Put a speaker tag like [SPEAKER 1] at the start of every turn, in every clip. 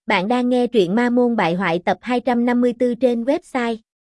[SPEAKER 1] Bạn đang nghe truyện Ma Môn Bại Hoại tập 254 trên website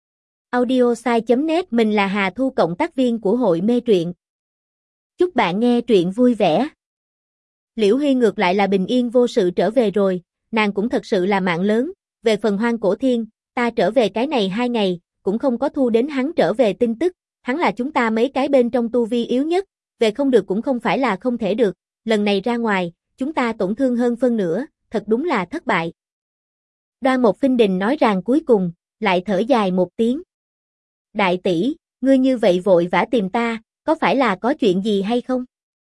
[SPEAKER 1] audiosai.net. Mình là Hà Thu, cộng tác viên của hội mê truyện. Chúc bạn nghe truyện vui vẻ. Liễu Hy ngược lại là bình yên vô sự trở về rồi, nàng cũng thật sự là mạng lớn. Về phần Hoang Cổ Thiên, ta trở về cái này 2 ngày, cũng không có thu đến hắn trở về tin tức. Hắn là chúng ta mấy cái bên trong tu vi yếu nhất, về không được cũng không phải là không thể được. Lần này ra ngoài, chúng ta tổn thương hơn phân nửa, thật đúng là thất bại. Đoan Mộc Phinh Đình nói rằng cuối cùng, lại thở dài một tiếng. Đại tỷ, ngươi như vậy vội vã tìm ta, có phải là có chuyện gì hay không?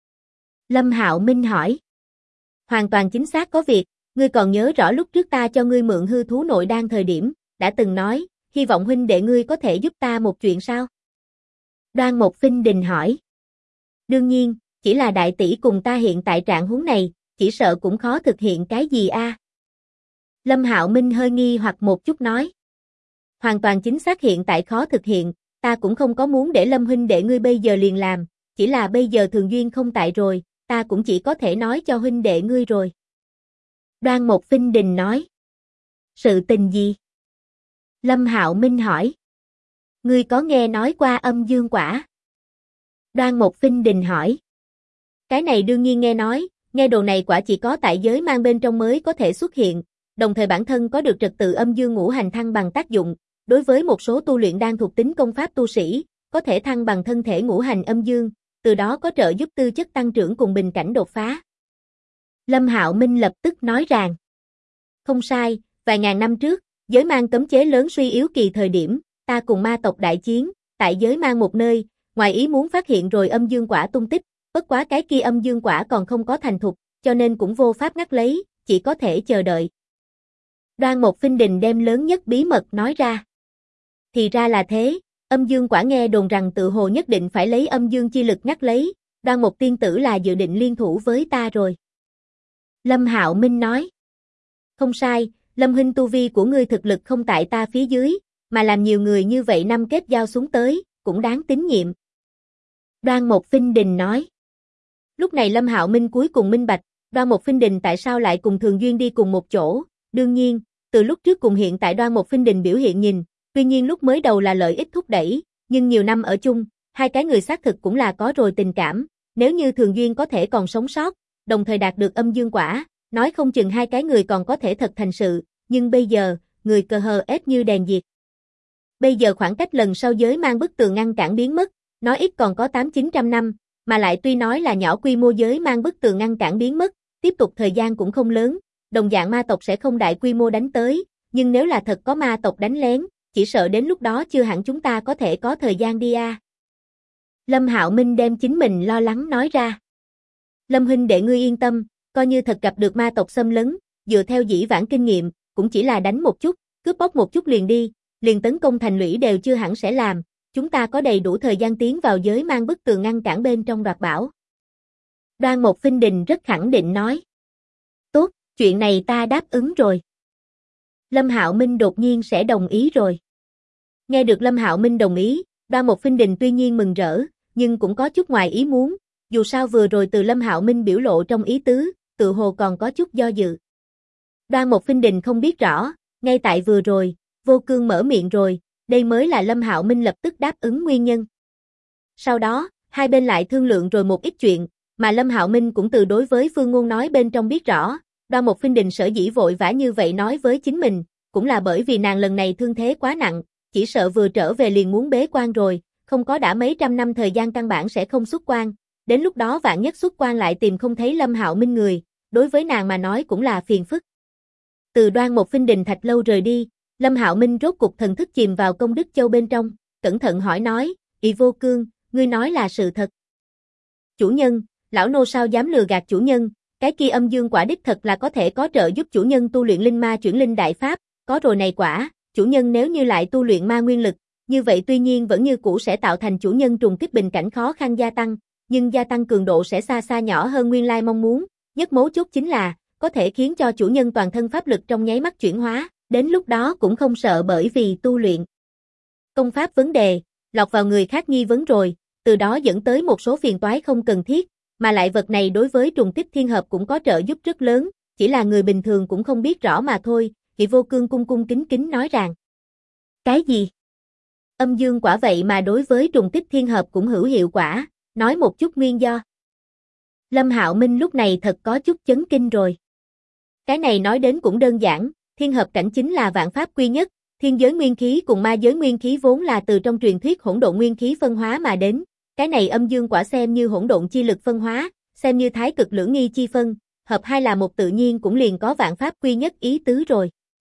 [SPEAKER 1] Lâm Hạo Minh hỏi. Hoàn toàn chính xác có việc, ngươi còn nhớ rõ lúc trước ta cho ngươi mượn hư thú nội đan thời điểm, đã từng nói, hy vọng huynh đệ ngươi có thể giúp ta một chuyện sao? Đoan Mộc Phinh Đình hỏi. Đương nhiên, chỉ là đại tỷ cùng ta hiện tại trạng huống này, chỉ sợ cũng khó thực hiện cái gì a. Lâm Hạo Minh hơi nghi hoặc một chút nói. Hoàn toàn chính xác hiện tại khó thực hiện, ta cũng không có muốn để Lâm huynh đệ ngươi bây giờ liền làm, chỉ là bây giờ Thường Duyên không tại rồi, ta cũng chỉ có thể nói cho huynh đệ ngươi rồi. Đoan Mộc Phinh Đình nói. Sự tình gì? Lâm Hạo Minh hỏi. Ngươi có nghe nói qua âm dương quả? Đoan Mộc Phinh Đình hỏi. Cái này đương nhiên nghe nói, nghe đồ này quả chỉ có tại giới mang bên trong mới có thể xuất hiện, đồng thời bản thân có được trật tự âm dương ngũ hành thăng bằng tác dụng, đối với một số tu luyện đang thuộc tính công pháp tu sĩ, có thể thăng bằng thân thể ngũ hành âm dương, từ đó có trợ giúp tư chất tăng trưởng cùng bình cảnh đột phá. Lâm Hạo Minh lập tức nói rằng, không sai, vài ngàn năm trước, giới mang cấm chế lớn suy yếu kỳ thời điểm, ta cùng ma tộc đại chiến, tại giới mang một nơi, ngoài ý muốn phát hiện rồi âm dương quả tung tích, bất quá cái kia âm dương quả còn không có thành thục, cho nên cũng vô pháp ngắt lấy, chỉ có thể chờ đợi. Đoan Mộc Phinh Đình đem lớn nhất bí mật nói ra. Thì ra là thế, âm dương quả nghe đồn rằng tự hồ nhất định phải lấy âm dương chi lực ngắt lấy, Đoan Mộc tiên tử là dự định liên thủ với ta rồi. Lâm Hạo Minh nói. Không sai, Lâm huynh tu vi của ngươi thực lực không tại ta phía dưới, mà làm nhiều người như vậy năm kết giao xuống tới, cũng đáng tín nhiệm. Đoan Mộc Phinh Đình nói. Lúc này Lâm Hạo Minh cuối cùng minh bạch, Đoan Mộc Phinh Đình tại sao lại cùng Thường Duyên đi cùng một chỗ. Đương nhiên, từ lúc trước cùng hiện tại Đoan Mộc Phinh Đình biểu hiện nhìn, tuy nhiên lúc mới đầu là lợi ích thúc đẩy, nhưng nhiều năm ở chung, hai cái người xác thực cũng là có rồi tình cảm, nếu như Thường Duyên có thể còn sống sót, đồng thời đạt được âm dương quả, nói không chừng hai cái người còn có thể thật thành sự, nhưng bây giờ, người cờ hờ ép như đèn diệt. Bây giờ khoảng cách lần sau giới mang bức tường ngăn cản biến mất, nói ít còn có 800-900 năm, mà lại tuy nói là nhỏ quy mô giới mang bức tường ngăn cản biến mất, tiếp tục thời gian cũng không lớn, đồng dạng ma tộc sẽ không đại quy mô đánh tới, nhưng nếu là thật có ma tộc đánh lén, chỉ sợ đến lúc đó chưa hẳn chúng ta có thể có thời gian đi a. Lâm Hạo Minh đem chính mình lo lắng nói ra. Lâm huynh đệ ngươi yên tâm, coi như thật gặp được ma tộc xâm lấn, dựa theo dĩ vãng kinh nghiệm, cũng chỉ là đánh một chút, cướp bóc một chút liền đi, liền tấn công thành lũy đều chưa hẳn sẽ làm, chúng ta có đầy đủ thời gian tiến vào giới mang bức tường ngăn cản bên trong đoạt bảo. Đoan Mộc Phinh Đình rất khẳng định nói. Tốt, chuyện này ta đáp ứng rồi. Lâm Hạo Minh đột nhiên sẽ đồng ý rồi. Nghe được Lâm Hạo Minh đồng ý, Đoan Mộc Phinh Đình tuy nhiên mừng rỡ, nhưng cũng có chút ngoài ý muốn, dù sao vừa rồi từ Lâm Hạo Minh biểu lộ trong ý tứ, tự hồ còn có chút do dự. Đoan Mộc Phinh Đình không biết rõ, ngay tại vừa rồi, Vô Cương mở miệng rồi, đây mới là Lâm Hạo Minh lập tức đáp ứng nguyên nhân. Sau đó, hai bên lại thương lượng rồi một ít chuyện, mà Lâm Hạo Minh cũng từ đối với Phương Ngôn nói bên trong biết rõ, Đoan Mộc Phinh Đình sở dĩ vội vã như vậy nói với chính mình, cũng là bởi vì nàng lần này thương thế quá nặng, chỉ sợ vừa trở về liền muốn bế quan rồi, không có đã mấy trăm năm thời gian căn bản sẽ không xuất quan, đến lúc đó vạn nhất xuất quan lại tìm không thấy Lâm Hạo Minh người, đối với nàng mà nói cũng là phiền phức. Từ Đoan Mộc Phinh Đình Thạch lâu rời đi, Lâm Hạo Minh rốt cục thần thức chìm vào Công Đức Châu bên trong, cẩn thận hỏi nói, "Ỷ Vô Cương, ngươi nói là sự thật?" "Chủ nhân, lão nô sao dám lừa gạt chủ nhân, cái kia âm dương quả đích thật là có thể có trợ giúp chủ nhân tu luyện linh ma chuyển linh đại pháp, có rồi này quả, chủ nhân nếu như lại tu luyện ma nguyên lực, như vậy tuy nhiên vẫn như cũ sẽ tạo thành chủ nhân trùng kích bình cảnh khó khăn gia tăng, nhưng gia tăng cường độ sẽ xa xa nhỏ hơn nguyên lai mong muốn, nhất mấu chốt chính là có thể khiến cho chủ nhân toàn thân pháp lực trong nháy mắt chuyển hóa, đến lúc đó cũng không sợ bởi vì tu luyện công pháp vấn đề, lọt vào người khác nghi vấn rồi, từ đó dẫn tới một số phiền toái không cần thiết, mà lại vật này đối với trùng kích thiên hợp cũng có trợ giúp rất lớn, chỉ là người bình thường cũng không biết rõ mà thôi, Kỵ Vô Cương cung cung kính kính nói rằng. Cái gì? Âm dương quả vậy mà đối với trùng tích thiên hợp cũng hữu hiệu quả, nói một chút nguyên do. Lâm Hạo Minh lúc này thật có chút chấn kinh rồi. Cái này nói đến cũng đơn giản, thiên hợp cảnh chính là vạn pháp quy nhất, thiên giới nguyên khí cùng ma giới nguyên khí vốn là từ trong truyền thuyết hỗn độn nguyên khí phân hóa mà đến, cái này âm dương quả xem như hỗn độn chi lực phân hóa, xem như thái cực lưỡng nghi chi phân, hợp hai là một tự nhiên cũng liền có vạn pháp quy nhất ý tứ rồi.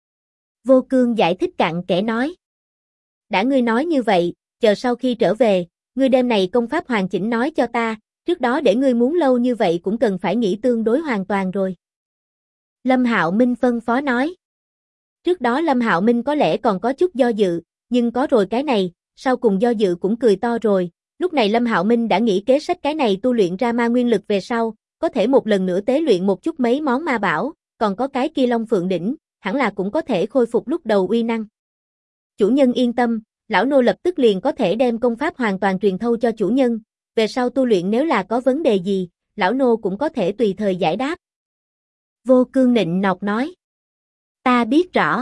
[SPEAKER 1] Vô Cương giải thích cặn kẽ nói. Đã ngươi nói như vậy, chờ sau khi trở về, ngươi đem này công pháp hoàn chỉnh nói cho ta, trước đó để ngươi muốn lâu như vậy cũng cần phải nghĩ tương đối hoàn toàn rồi. Lâm Hạo Minh phân phó nói. Trước đó Lâm Hạo Minh có lẽ còn có chút do dự, nhưng có rồi cái này, sau cùng do dự cũng cười to rồi, lúc này Lâm Hạo Minh đã nghĩ kế sách cái này tu luyện ra ma nguyên lực về sau, có thể một lần nữa tế luyện một chút mấy món ma bảo, còn có cái kia Long Phượng đỉnh, hẳn là cũng có thể khôi phục lúc đầu uy năng. Chủ nhân yên tâm, lão nô lập tức liền có thể đem công pháp hoàn toàn truyền thâu cho chủ nhân, về sau tu luyện nếu là có vấn đề gì, lão nô cũng có thể tùy thời giải đáp. Vô Cương nịnh nọt nói. Ta biết rõ.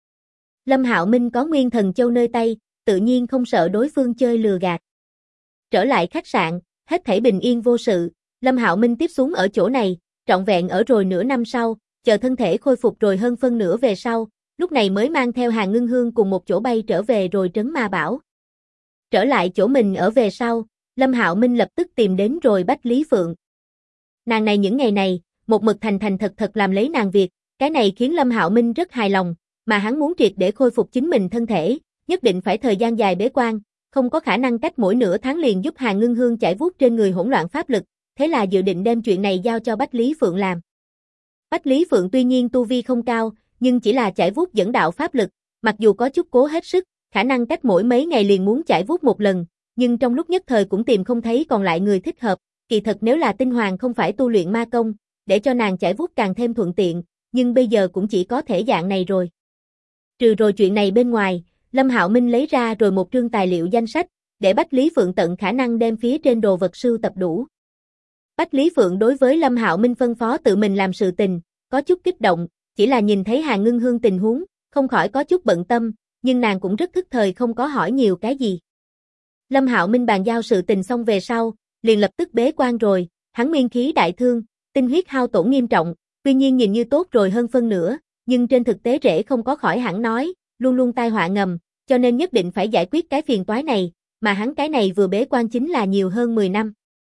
[SPEAKER 1] Lâm Hạo Minh có Nguyên Thần Châu nơi tay, tự nhiên không sợ đối phương chơi lừa gạt. Trở lại khách sạn, hết thảy bình yên vô sự, Lâm Hạo Minh tiếp xuống ở chỗ này, trọn vẹn ở rồi nửa năm sau, chờ thân thể khôi phục rồi hơn phân nửa về sau, lúc này mới mang theo Hàn Ngưng Hương cùng một chỗ bay trở về rồi trấn ma bảo. Trở lại chỗ mình ở về sau, Lâm Hạo Minh lập tức tìm đến rồi Bách Lý Phượng. Nàng này những ngày này, một mực thành thành thật thật làm lấy nàng việc, cái này khiến Lâm Hạo Minh rất hài lòng, mà hắn muốn triệt để khôi phục chính mình thân thể, nhất định phải thời gian dài bế quan, không có khả năng cách mỗi nửa tháng liền giúp Hàn Ngưng Hương chải vuốt trên người hỗn loạn pháp lực, thế là dự định đem chuyện này giao cho Bách Lý Phượng làm. Bách Lý Phượng tuy nhiên tu vi không cao, nhưng chỉ là chải vuốt dẫn đạo pháp lực, mặc dù có chút cố hết sức, khả năng cách mỗi mấy ngày liền muốn chải vuốt một lần, nhưng trong lúc nhất thời cũng tìm không thấy còn lại người thích hợp, kỳ thật nếu là Tinh Hoàng không phải tu luyện ma công, để cho nàng chải vuốt càng thêm thuận tiện, nhưng bây giờ cũng chỉ có thể dạng này rồi. Trừ rồi chuyện này bên ngoài, Lâm Hạo Minh lấy ra rồi một trương tài liệu danh sách, để Bách Lý Phượng tận khả năng đem phía trên đồ vật sưu tập đủ. Bách Lý Phượng đối với Lâm Hạo Minh phân phó tự mình làm sự tình, có chút kích động, chỉ là nhìn thấy Hàn Ngưng Hương tình huống, không khỏi có chút bận tâm, nhưng nàng cũng rất thức thời không có hỏi nhiều cái gì. Lâm Hạo Minh bàn giao sự tình xong về sau, liền lập tức bế quan rồi, hắn nguyên khí đại thương, tinh huyết hao tổn nghiêm trọng, tuy nhiên nhìn như tốt rồi hơn phân nửa, nhưng trên thực tế rễ không có khỏi hẳn nói, luôn luôn tai họa ngầm, cho nên nhất định phải giải quyết cái phiền toái này, mà hắn cái này vừa bế quan chính là nhiều hơn 10 năm.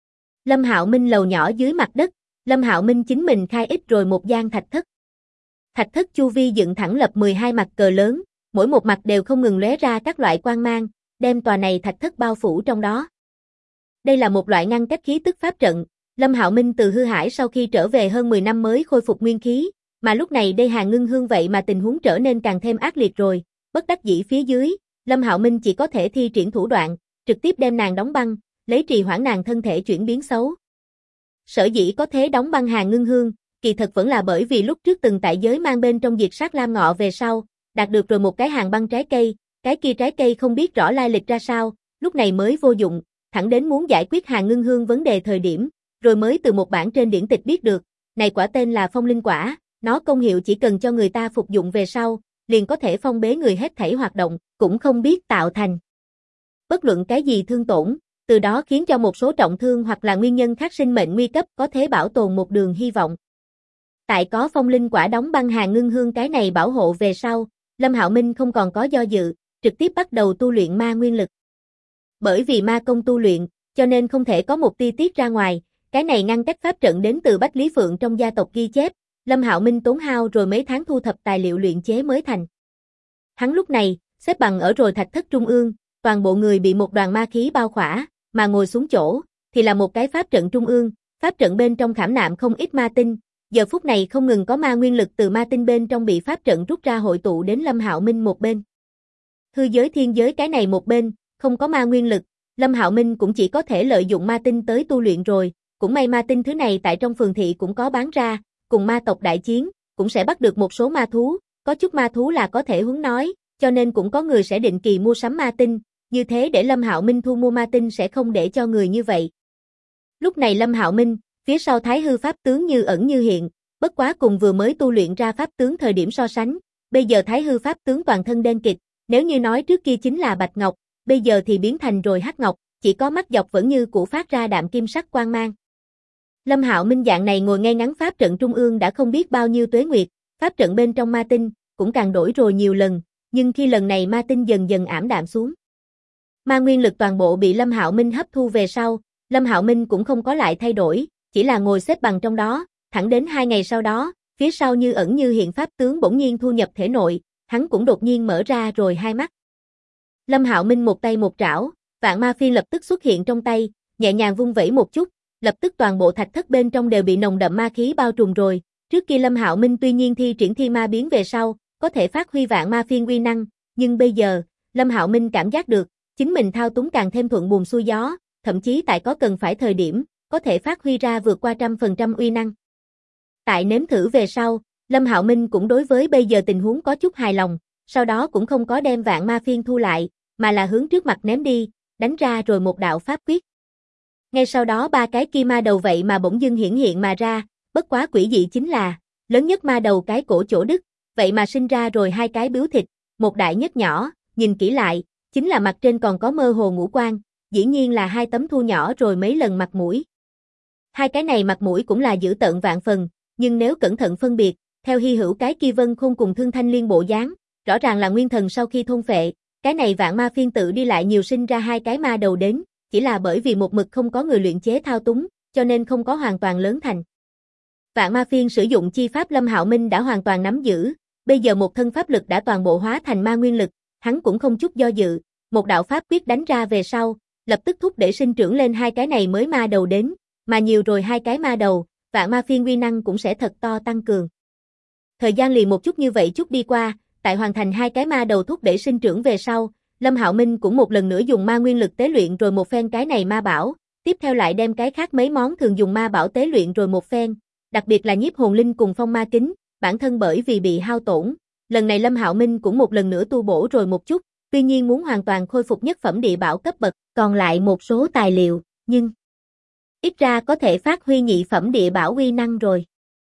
[SPEAKER 1] Lâm Hạo Minh lầu nhỏ dưới mặt đất, Lâm Hạo Minh chính mình khai ích rồi một gian thạch thất. Thạch thất chu vi dựng thẳng lập 12 mặt cờ lớn, mỗi một mặt đều không ngừng lóe ra các loại quang mang, đem tòa này thạch thất bao phủ trong đó. Đây là một loại ngăn cách khí tức pháp trận, Lâm Hạo Minh từ hư hải sau khi trở về hơn 10 năm mới khôi phục nguyên khí, mà lúc này đây Hàn Ngưng Hương vậy mà tình huống trở nên càng thêm ác liệt rồi, bất đắc dĩ phía dưới, Lâm Hạo Minh chỉ có thể thi triển thủ đoạn, trực tiếp đem nàng đóng băng, lấy trì hoãn nàng thân thể chuyển biến xấu. Sở dĩ có thế đóng băng Hàn Ngưng Hương, kỳ thật vẫn là bởi vì lúc trước từng tại giới mang bên trong diệt sát lam ngọ về sau, đạt được rồi một cái hàng băng trái cây, cái kia trái cây không biết rõ lai lịch ra sao, lúc này mới vô dụng, thẳng đến muốn giải quyết Hàn Ngưng Hương vấn đề thời điểm, rồi mới từ một bản trên điển tịch biết được, này quả tên là phong linh quả, nó công hiệu chỉ cần cho người ta phục dụng về sau, liền có thể phong bế người hết thảy hoạt động, cũng không biết tạo thành bất luận cái gì thương tổn, từ đó khiến cho một số trọng thương hoặc là nguyên nhân khác sinh mệnh nguy cấp có thể bảo tồn một đường hy vọng. Tại có phong linh quả đóng băng Hàn Ngưng Hương cái này bảo hộ về sau, Lâm Hạo Minh không còn có do dự, trực tiếp bắt đầu tu luyện ma nguyên lực. Bởi vì ma công tu luyện, cho nên không thể có một tia tiết ra ngoài, cái này ngăn cách pháp trận đến từ Bách Lý Phượng trong gia tộc ghi chép, Lâm Hạo Minh tốn hao rồi mấy tháng thu thập tài liệu luyện chế mới thành. Hắn lúc này, xếp bằng ở rồi thạch thất trung ương, toàn bộ người bị một đoàn ma khí bao khỏa, mà ngồi xuống chỗ, thì là một cái pháp trận trung ương, pháp trận bên trong khảm nạm không ít ma tinh, giờ phút này không ngừng có ma nguyên lực từ ma tinh bên trong bị pháp trận rút ra hội tụ đến Lâm Hạo Minh một bên. Hư giới thiên giới cái này một bên, không có ma nguyên lực, Lâm Hạo Minh cũng chỉ có thể lợi dụng ma tinh tới tu luyện rồi, cũng may ma tinh thứ này tại trong phường thị cũng có bán ra, cùng ma tộc đại chiến, cũng sẽ bắt được một số ma thú, có chút ma thú là có thể huấn nói, cho nên cũng có người sẽ định kỳ mua sắm ma tinh, như thế để Lâm Hạo Minh thu mua ma tinh sẽ không để cho người như vậy. Lúc này Lâm Hạo Minh, phía sau Thái Hư pháp tướng như ẩn như hiện, Bất quá cùng vừa mới tu luyện ra pháp tướng thời điểm so sánh, bây giờ Thái hư pháp tướng toàn thân đen kịt, nếu như nói trước kia chính là bạch ngọc, bây giờ thì biến thành rồi hắc ngọc, chỉ có mắt dọc vẫn như cũ phát ra đạm kim sắc quang mang. Lâm Hạo Minh dạng này ngồi ngay ngắn pháp trận trung ương đã không biết bao nhiêu tuế nguyệt, pháp trận bên trong ma tinh cũng càng đổi rồi nhiều lần, nhưng khi lần này ma tinh dần dần ảm đạm xuống. Ma nguyên lực toàn bộ bị Lâm Hạo Minh hấp thu về sau, Lâm Hạo Minh cũng không có lại thay đổi, chỉ là ngồi xếp bằng trong đó, thẳng đến 2 ngày sau đó, phía sau như ẩn như hiện pháp tướng bỗng nhiên thu nhập thể nội, hắn cũng đột nhiên mở ra rồi hai mắt. Lâm Hạo Minh một tay một trảo, vạn ma phiên lập tức xuất hiện trong tay, nhẹ nhàng vung vẩy một chút, lập tức toàn bộ thạch thất bên trong đều bị nồng đậm ma khí bao trùm rồi. Trước kia Lâm Hạo Minh tuy nhiên thi triển thi ma biến về sau, có thể phát huy vạn ma phiên uy năng, nhưng bây giờ, Lâm Hạo Minh cảm giác được, chính mình thao túng càng thêm thuận buồm xuôi gió, thậm chí tại có cần phải thời điểm, có thể phát huy ra vượt qua 100% uy năng. Tại nếm thử về sau, Lâm Hạo Minh cũng đối với bây giờ tình huống có chút hài lòng, sau đó cũng không có đem vạn ma phiên thu lại, mà là hướng trước mặt ném đi, đánh ra rồi một đạo pháp quyết. Ngay sau đó 3 cái kim ma đầu vậy mà bỗng dưng hiển hiện mà ra, bất quá quỷ dị chính là, lớn nhất ma đầu cái cổ chỗ đứt, vậy mà sinh ra rồi 2 cái biếu thịt, một đại nhất nhỏ, nhìn kỹ lại, chính là mặt trên còn có mơ hồ ngũ quan, dĩ nhiên là 2 tấm thu nhỏ rồi mấy lần mặt mũi. 2 cái này mặt mũi cũng là dữ tợn vạn phần, nhưng nếu cẩn thận phân biệt, theo hy hữu cái kia Vân Khôn cùng Thương Thanh Liên bộ dáng, rõ ràng là nguyên thần sau khi thôn phệ, cái này vạn ma phiên tự đi lại nhiều sinh ra 2 cái ma đầu đến, chỉ là bởi vì một mực không có người luyện chế thao túng, cho nên không có hoàn toàn lớn thành. Vạn ma phiên sử dụng chi pháp Lâm Hạo Minh đã hoàn toàn nắm giữ, bây giờ một thân pháp lực đã toàn bộ hóa thành ma nguyên lực, hắn cũng không chút do dự, một đạo pháp quyết đánh ra về sau, lập tức thúc để sinh trưởng lên 2 cái này mới ma đầu đến, mà nhiều rồi 2 cái ma đầu, vạn ma phiên uy năng cũng sẽ thật to tăng cường. Thời gian liền một chút như vậy chút đi qua, tại hoàn thành 2 cái ma đầu thúc để sinh trưởng về sau, Lâm Hạo Minh cũng một lần nữa dùng ma nguyên lực tế luyện rồi một phen cái này ma bảo, tiếp theo lại đem cái khác mấy món thường dùng ma bảo tế luyện rồi một phen, đặc biệt là nhiếp hồn linh cùng phong ma kính, bản thân bởi vì bị hao tổn, lần này Lâm Hạo Minh cũng một lần nữa tu bổ rồi một chút, tuy nhiên muốn hoàn toàn khôi phục nhất phẩm địa bảo cấp bậc, còn lại một số tài liệu, nhưng ít ra có thể phát huy nhị phẩm địa bảo uy năng rồi.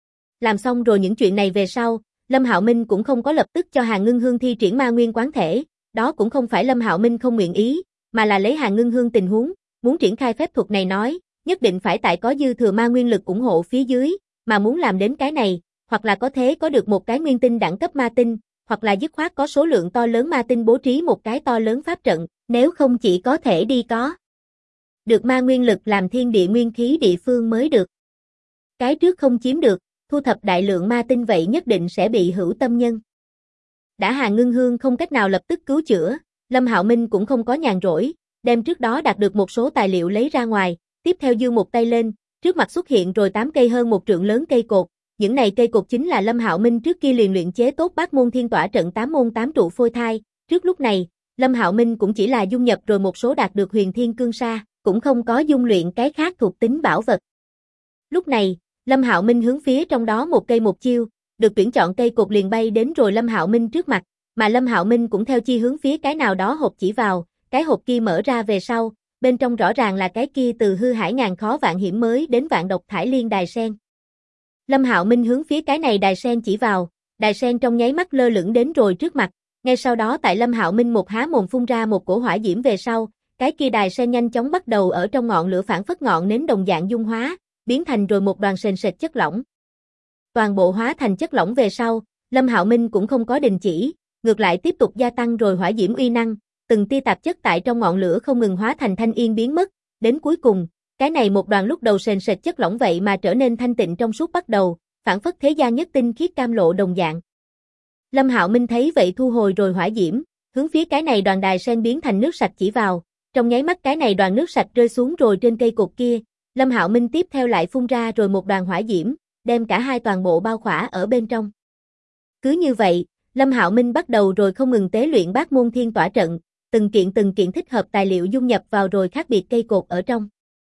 [SPEAKER 1] Làm xong rồi những chuyện này về sau, Lâm Hạo Minh cũng không có lập tức cho Hàn Ngưng Hương thi triển ma nguyên quán thể, đó cũng không phải Lâm Hạo Minh không nguyện ý, mà là lấy Hàn Ngưng Hương tình huống, muốn triển khai phép thuật này nói, nhất định phải tại có dư thừa ma nguyên lực ủng hộ phía dưới, mà muốn làm đến cái này, hoặc là có thế có được một cái nguyên tinh đẳng cấp ma tinh, hoặc là dứt khoát có số lượng to lớn ma tinh bố trí một cái to lớn pháp trận, nếu không chỉ có thể đi có được ma nguyên lực làm thiên địa nguyên khí địa phương mới được. Cái trước không chiếm được, thu thập đại lượng ma tinh vậy nhất định sẽ bị hữu tâm nhân. Đã Hàn Ngưng Hương không cách nào lập tức cứu chữa, Lâm Hạo Minh cũng không có nhàn rỗi, đem trước đó đạt được một số tài liệu lấy ra ngoài, tiếp theo giương một tay lên, trước mặt xuất hiện rồi 8 cây hơn 1 trượng lớn cây cột, những này cây cột chính là Lâm Hạo Minh trước kia liền luyện chế tốt Bát Môn Thiên Tỏa trận 8 môn 8 trụ phôi thai, trước lúc này, Lâm Hạo Minh cũng chỉ là dung nhập rồi một số đạt được Huyền Thiên Cương Sa, cũng không có dung luyện cái khác thuộc tính bảo vật. Lúc này, Lâm Hạo Minh hướng phía trong đó một cây một chiêu, được tuyển chọn cây cột liền bay đến rồi Lâm Hạo Minh trước mặt, mà Lâm Hạo Minh cũng theo chi hướng phía cái nào đó hộp chỉ vào, cái hộp kia mở ra về sau, bên trong rõ ràng là cái kia từ hư hải ngàn khó vạn hiểm mới đến vạn độc thải liên đài sen. Lâm Hạo Minh hướng phía cái này đài sen chỉ vào, đài sen trong nháy mắt lơ lửng đến rồi trước mặt, ngay sau đó tại Lâm Hạo Minh một há mồm phun ra một cổ hỏa diễm về sau, cái kia đài sen nhanh chóng bắt đầu ở trong ngọn lửa phản phất ngọn nến đồng dạng dung hóa, biến thành rồi một đoàn sền sệt chất lỏng. Toàn bộ hóa thành chất lỏng về sau, Lâm Hạo Minh cũng không có đình chỉ, ngược lại tiếp tục gia tăng rồi hỏa diễm uy năng, từng tia tạp chất tại trong ngọn lửa không ngừng hóa thành thanh yên biến mất, đến cuối cùng, cái này một đoàn lúc đầu sền sệt chất lỏng vậy mà trở nên thanh tịnh trong suốt bắt đầu, phản phất thế gian nhất tinh khiết cam lộ đồng dạng. Lâm Hạo Minh thấy vậy thu hồi rồi hỏa diễm, hướng phía cái này đoàn đài sen biến thành nước sạch chỉ vào, trong nháy mắt cái này đoàn nước sạch rơi xuống rồi trên cây cột kia, Lâm Hạo Minh tiếp theo lại phun ra rồi một đoàn hỏa diễm, đem cả hai toàn bộ bao khỏa ở bên trong. Cứ như vậy, Lâm Hạo Minh bắt đầu rồi không ngừng tế luyện Bát Môn Thiên Tỏa trận, từng kiện thích hợp tài liệu dung nhập vào rồi khác biệt cây cột ở trong.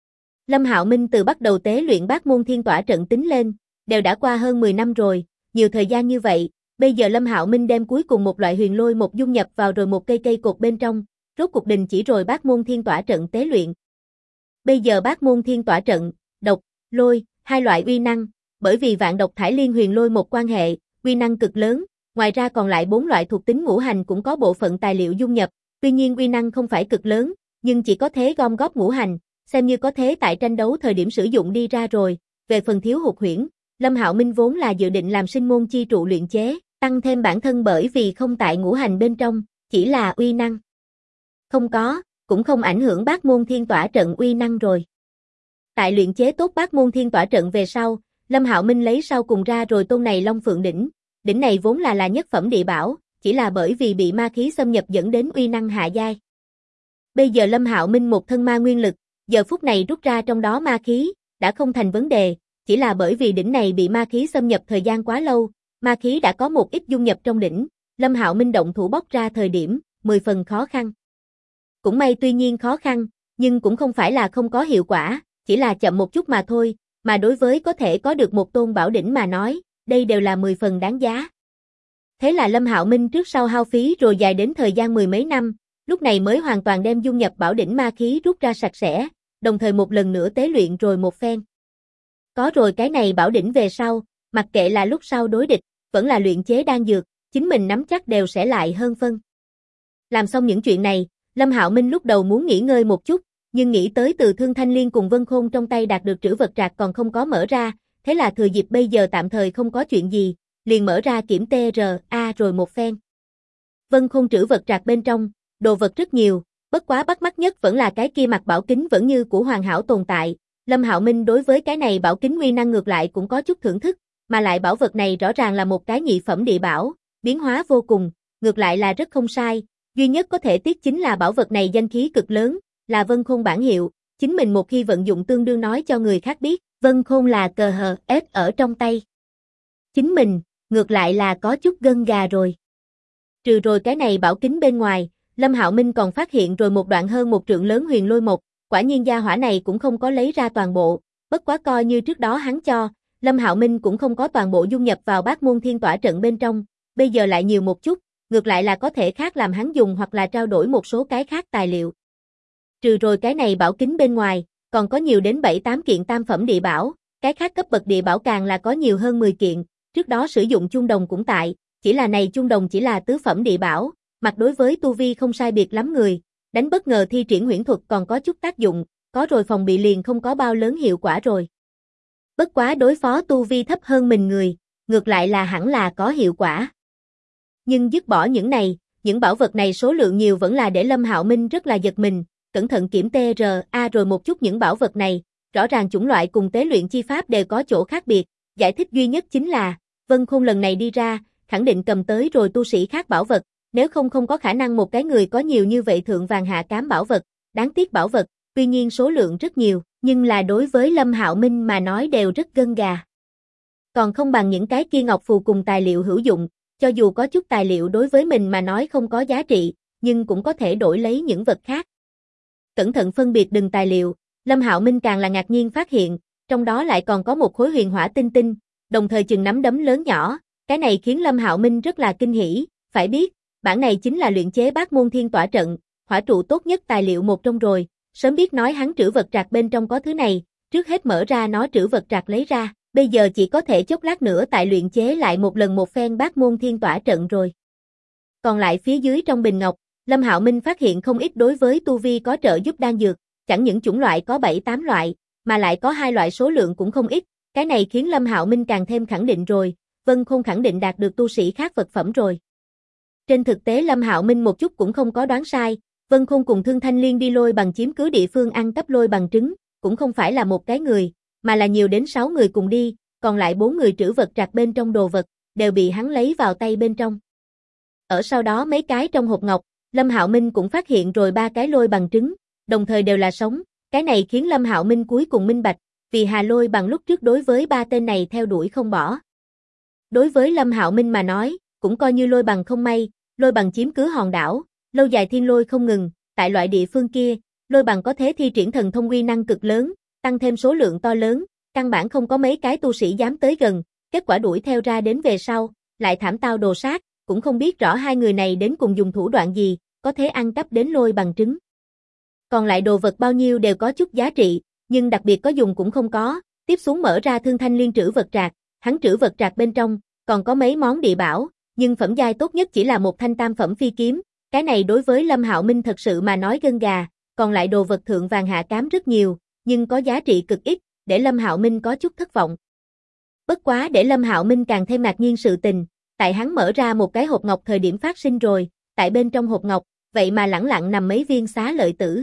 [SPEAKER 1] Lâm Hạo Minh từ bắt đầu tế luyện Bát Môn Thiên Tỏa trận tính lên, đều đã qua hơn 10 năm rồi, nhiều thời gian như vậy, bây giờ Lâm Hạo Minh đem cuối cùng một loại huyền lôi một dung nhập vào rồi một cây cột bên trong, rốt cuộc đình chỉ rồi Bát Môn Thiên Tỏa trận tế luyện. Bây giờ Bát Môn Thiên Tỏa trận, độc, lôi, hai loại uy năng, bởi vì vạn độc thải liên huyền lôi một quan hệ, uy năng cực lớn, ngoài ra còn lại 4 loại thuộc tính ngũ hành cũng có bộ phận tài liệu dung nhập, tuy nhiên uy năng không phải cực lớn, nhưng chỉ có thế gom góp ngũ hành, xem như có thế tại tranh đấu thời điểm sử dụng đi ra rồi. Về phần thiếu hụt huyễn, Lâm Hạo Minh vốn là dự định làm sinh môn chi trụ luyện chế, tăng thêm bản thân bởi vì không tại ngũ hành bên trong, chỉ là uy năng. Không có, cũng không ảnh hưởng bát môn thiên tỏa trận uy năng rồi. Tại luyện chế tốt bát môn thiên tỏa trận về sau, Lâm Hạo Minh lấy sau cùng ra rồi tôn này Long Phượng đỉnh. Đỉnh này vốn là nhất phẩm địa bảo, chỉ là bởi vì bị ma khí xâm nhập dẫn đến uy năng hạ giai. Bây giờ Lâm Hạo Minh một thân ma nguyên lực, giờ phút này rút ra trong đó ma khí, đã không thành vấn đề, chỉ là bởi vì đỉnh này bị ma khí xâm nhập thời gian quá lâu, ma khí đã có một ít dung nhập trong đỉnh, Lâm Hạo Minh động thủ bóc ra thời điểm, 10 phần khó khăn. Cũng may tuy nhiên khó khăn, nhưng cũng không phải là không có hiệu quả, chỉ là chậm một chút mà thôi, mà đối với có thể có được một tôn bảo đỉnh mà nói, đây đều là 10 phần đáng giá. Thế là Lâm Hạo Minh trước sau hao phí rồi dài đến thời gian 10 mấy năm, lúc này mới hoàn toàn đem dung nhập bảo đỉnh ma khí rút ra sạch sẽ, đồng thời một lần nữa tế luyện rồi một phen. Có rồi cái này bảo đỉnh về sau, mặc kệ là lúc sau đối địch, vẫn là luyện chế đan dược, chính mình nắm chắc đều sẽ lại hơn phân. Làm xong những chuyện này, Lâm Hạo Minh lúc đầu muốn nghỉ ngơi một chút, nhưng nghĩ tới từ Thương Thanh Liên cùng Vân Khôn trong tay đạt được trữ vật trạc còn không có mở ra, thế là thừa dịp bây giờ tạm thời không có chuyện gì, liền mở ra kiểm TRA rồi một phen. Vân Khôn trữ vật trạc bên trong, đồ vật rất nhiều, bất quá bắt mắt nhất vẫn là cái kia mặt bảo kính vẫn như của hoàn hảo tồn tại. Lâm Hạo Minh đối với cái này bảo kính uy năng ngược lại cũng có chút thưởng thức, mà lại bảo vật này rõ ràng là một cái nhị phẩm địa bảo, biến hóa vô cùng, ngược lại là rất không sai, duy nhất có thể tiếc chính là bảo vật này danh khí cực lớn, là Vân Khôn bản hiệu, chính mình một khi vận dụng tương đương nói cho người khác biết, Vân Khôn là cờ hờ ếch ở trong tay. Chính mình, ngược lại là có chút gân gà rồi. Trừ rồi cái này bảo kính bên ngoài, Lâm Hạo Minh còn phát hiện rồi một đoạn hơn 1 trượng lớn huyền lôi mộc, quả nhiên gia hỏa này cũng không có lấy ra toàn bộ, bất quá coi như trước đó hắn cho, Lâm Hạo Minh cũng không có toàn bộ dung nhập vào bát môn thiên tỏa trận bên trong, bây giờ lại nhiều một chút, ngược lại là có thể khác làm hắn dùng hoặc là trao đổi một số cái khác tài liệu. Trừ rồi cái này bảo kính bên ngoài, còn có nhiều đến 7-8 kiện tam phẩm địa bảo, cái khác cấp bậc địa bảo càng là có nhiều hơn 10 kiện, trước đó sử dụng chuông đồng cũng tại, chỉ là này chuông đồng chỉ là tứ phẩm địa bảo, mặt đối với tu vi không sai biệt lắm người, đánh bất ngờ thi triển huyễn thuật còn có chút tác dụng, có rồi phòng bị liền không có bao lớn hiệu quả rồi. Bất quá đối phó tu vi thấp hơn mình người, ngược lại là hẳn là có hiệu quả. Nhưng dứt bỏ những này, những bảo vật này số lượng nhiều vẫn là để Lâm Hạo Minh rất là giật mình, cẩn thận kiểm TRA rồi một chút những bảo vật này, rõ ràng chủng loại cùng tế luyện chi pháp đều có chỗ khác biệt, giải thích duy nhất chính là, Vân Khôn lần này đi ra, khẳng định cầm tới rồi tu sĩ khác bảo vật, nếu không không có khả năng một cái người có nhiều như vậy thượng vàng hạ cám bảo vật, đáng tiếc bảo vật, tuy nhiên số lượng rất nhiều, nhưng là đối với Lâm Hạo Minh mà nói đều rất gân gà. Còn không bằng những cái kia ngọc phù cùng tài liệu hữu dụng, cho dù có chút tài liệu đối với mình mà nói không có giá trị, nhưng cũng có thể đổi lấy những vật khác. Cẩn thận phân biệt từng tài liệu, Lâm Hạo Minh càng là ngạc nhiên phát hiện, trong đó lại còn có một khối huyền hỏa tinh tinh, đồng thời chừng nắm đấm lớn nhỏ, cái này khiến Lâm Hạo Minh rất là kinh hỉ, phải biết, bản này chính là luyện chế bát môn thiên tỏa trận, hỏa trụ tốt nhất tài liệu một trong rồi, sớm biết nói hắn trữ vật trạc bên trong có thứ này, trước hết mở ra nó trữ vật trạc lấy ra, bây giờ chỉ có thể chốc lát nữa tại luyện chế lại một lần một phen bát môn thiên tỏa trận rồi. Còn lại phía dưới trong bình ngọc, Lâm Hạo Minh phát hiện không ít đối với tu vi có trợ giúp đan dược, chẳng những chủng loại có 7-8 loại, mà lại có 2 loại số lượng cũng không ít, cái này khiến Lâm Hạo Minh càng thêm khẳng định rồi, Vân Khôn khẳng định đạt được tu sĩ khác vật phẩm rồi. Trên thực tế Lâm Hạo Minh một chút cũng không có đoán sai, Vân Khôn cùng Thương Thanh Liên đi lôi bằng chiếm cứ địa phương ăn cắp lôi bằng trứng, cũng không phải là một cái người, mà là nhiều đến 6 người cùng đi, còn lại 4 người trữ vật trạc bên trong đồ vật, đều bị hắn lấy vào tay bên trong. Ở sau đó mấy cái trong hộp ngọc, Lâm Hạo Minh cũng phát hiện rồi 3 cái lôi bằng trứng, đồng thời đều là sống, cái này khiến Lâm Hạo Minh cuối cùng minh bạch, vì Hà Lôi bằng lúc trước đối với 3 tên này theo đuổi không bỏ. Đối với Lâm Hạo Minh mà nói, cũng coi như lôi bằng không may, lôi bằng chiếm cứ hòn đảo, lâu dài thiên lôi không ngừng, tại loại địa phương kia, lôi bằng có thể thi triển thần thông uy năng cực lớn, tăng thêm số lượng to lớn, căn bản không có mấy cái tu sĩ dám tới gần, kết quả đuổi theo ra đến về sau, lại thảm tao đồ sát, cũng không biết rõ hai người này đến cùng dùng thủ đoạn gì, có thể ăn cắp đến lôi bằng trứng. Còn lại đồ vật bao nhiêu đều có chút giá trị, nhưng đặc biệt có dùng cũng không có, Tiếp xuống mở ra Thương Thanh Liên trữ vật trạc, hắn trữ vật trạc bên trong, còn có mấy món địa bảo, nhưng phẩm giai tốt nhất chỉ là một thanh tam phẩm phi kiếm, cái này đối với Lâm Hạo Minh thật sự mà nói gân gà, còn lại đồ vật thượng vàng hạ cám rất nhiều, nhưng có giá trị cực ít, để Lâm Hạo Minh có chút thất vọng. Bất quá để Lâm Hạo Minh càng thêm ngạc nhiên sự tình, tại hắn mở ra một cái hộp ngọc thời điểm phát sinh rồi, tại bên trong hộp ngọc, vậy mà lẳng lặng nằm mấy viên xá lợi tử.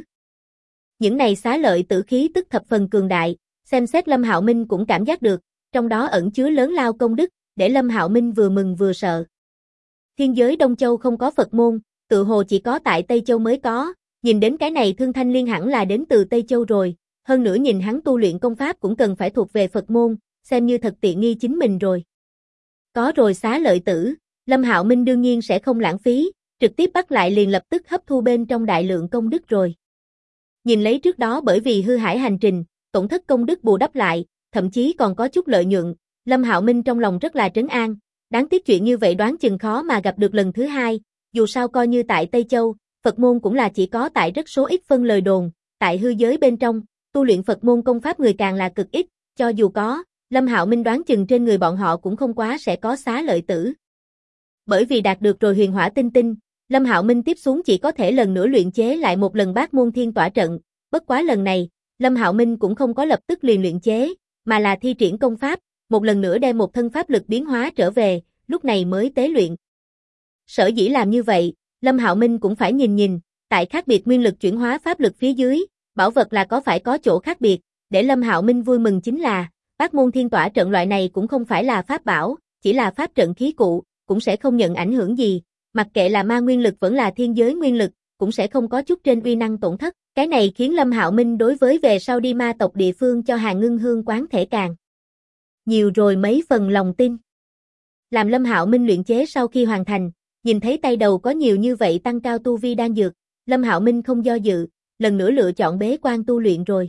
[SPEAKER 1] Những này xá lợi tử khí tức thập phần cường đại, xem xét Lâm Hạo Minh cũng cảm giác được, trong đó ẩn chứa lớn lao công đức, để Lâm Hạo Minh vừa mừng vừa sợ. Thiên giới Đông Châu không có Phật môn, tự hồ chỉ có tại Tây Châu mới có, nhìn đến cái này Thương Thanh Liên hẳn là đến từ Tây Châu rồi, hơn nữa nhìn hắn tu luyện công pháp cũng cần phải thuộc về Phật môn, xem như thật tiện nghi chính mình rồi. Có rồi xá lợi tử, Lâm Hạo Minh đương nhiên sẽ không lãng phí, trực tiếp bắt lại liền lập tức hấp thu bên trong đại lượng công đức rồi. Nhìn lấy trước đó bởi vì hư hải hành trình, tổn thất công đức bù đắp lại, thậm chí còn có chút lợi nhuận, Lâm Hạo Minh trong lòng rất là trấn an, đáng tiếc chuyện như vậy đoán chừng khó mà gặp được lần thứ hai, dù sao coi như tại Tây Châu, Phật môn cũng là chỉ có tại rất số ít phân lời đồn, tại hư giới bên trong, tu luyện Phật môn công pháp người càng là cực ít, cho dù có, Lâm Hạo Minh đoán chừng trên người bọn họ cũng không quá sẽ có xá lợi tử. Bởi vì đạt được rồi huyền hỏa tinh tinh, Lâm Hạo Minh tiếp xuống chỉ có thể lần nữa luyện chế lại một lần Bát Môn Thiên Tỏa trận, bất quá lần này, Lâm Hạo Minh cũng không có lập tức liền luyện chế, mà là thi triển công pháp, một lần nữa đem một thân pháp lực biến hóa trở về, lúc này mới tế luyện. Sở dĩ làm như vậy, Lâm Hạo Minh cũng phải nhìn, tại khác biệt nguyên lực chuyển hóa pháp lực phía dưới, bảo vật là có phải có chỗ khác biệt, để Lâm Hạo Minh vui mừng chính là, Bát Môn Thiên Tỏa trận loại này cũng không phải là pháp bảo, chỉ là pháp trận khí cụ, cũng sẽ không nhận ảnh hưởng gì, mặc kệ là ma nguyên lực vẫn là thiên giới nguyên lực, cũng sẽ không có chút trên uy năng tổn thất, cái này khiến Lâm Hạo Minh đối với về sau đi ma tộc địa phương cho Hàn Ngưng Hương quán thể càng nhiều rồi mấy phần lòng tin. Làm Lâm Hạo Minh luyện chế sau khi hoàn thành, nhìn thấy tay đầu có nhiều như vậy tăng cao tu vi đan dược, Lâm Hạo Minh không do dự, lần nữa lựa chọn bế quan tu luyện rồi.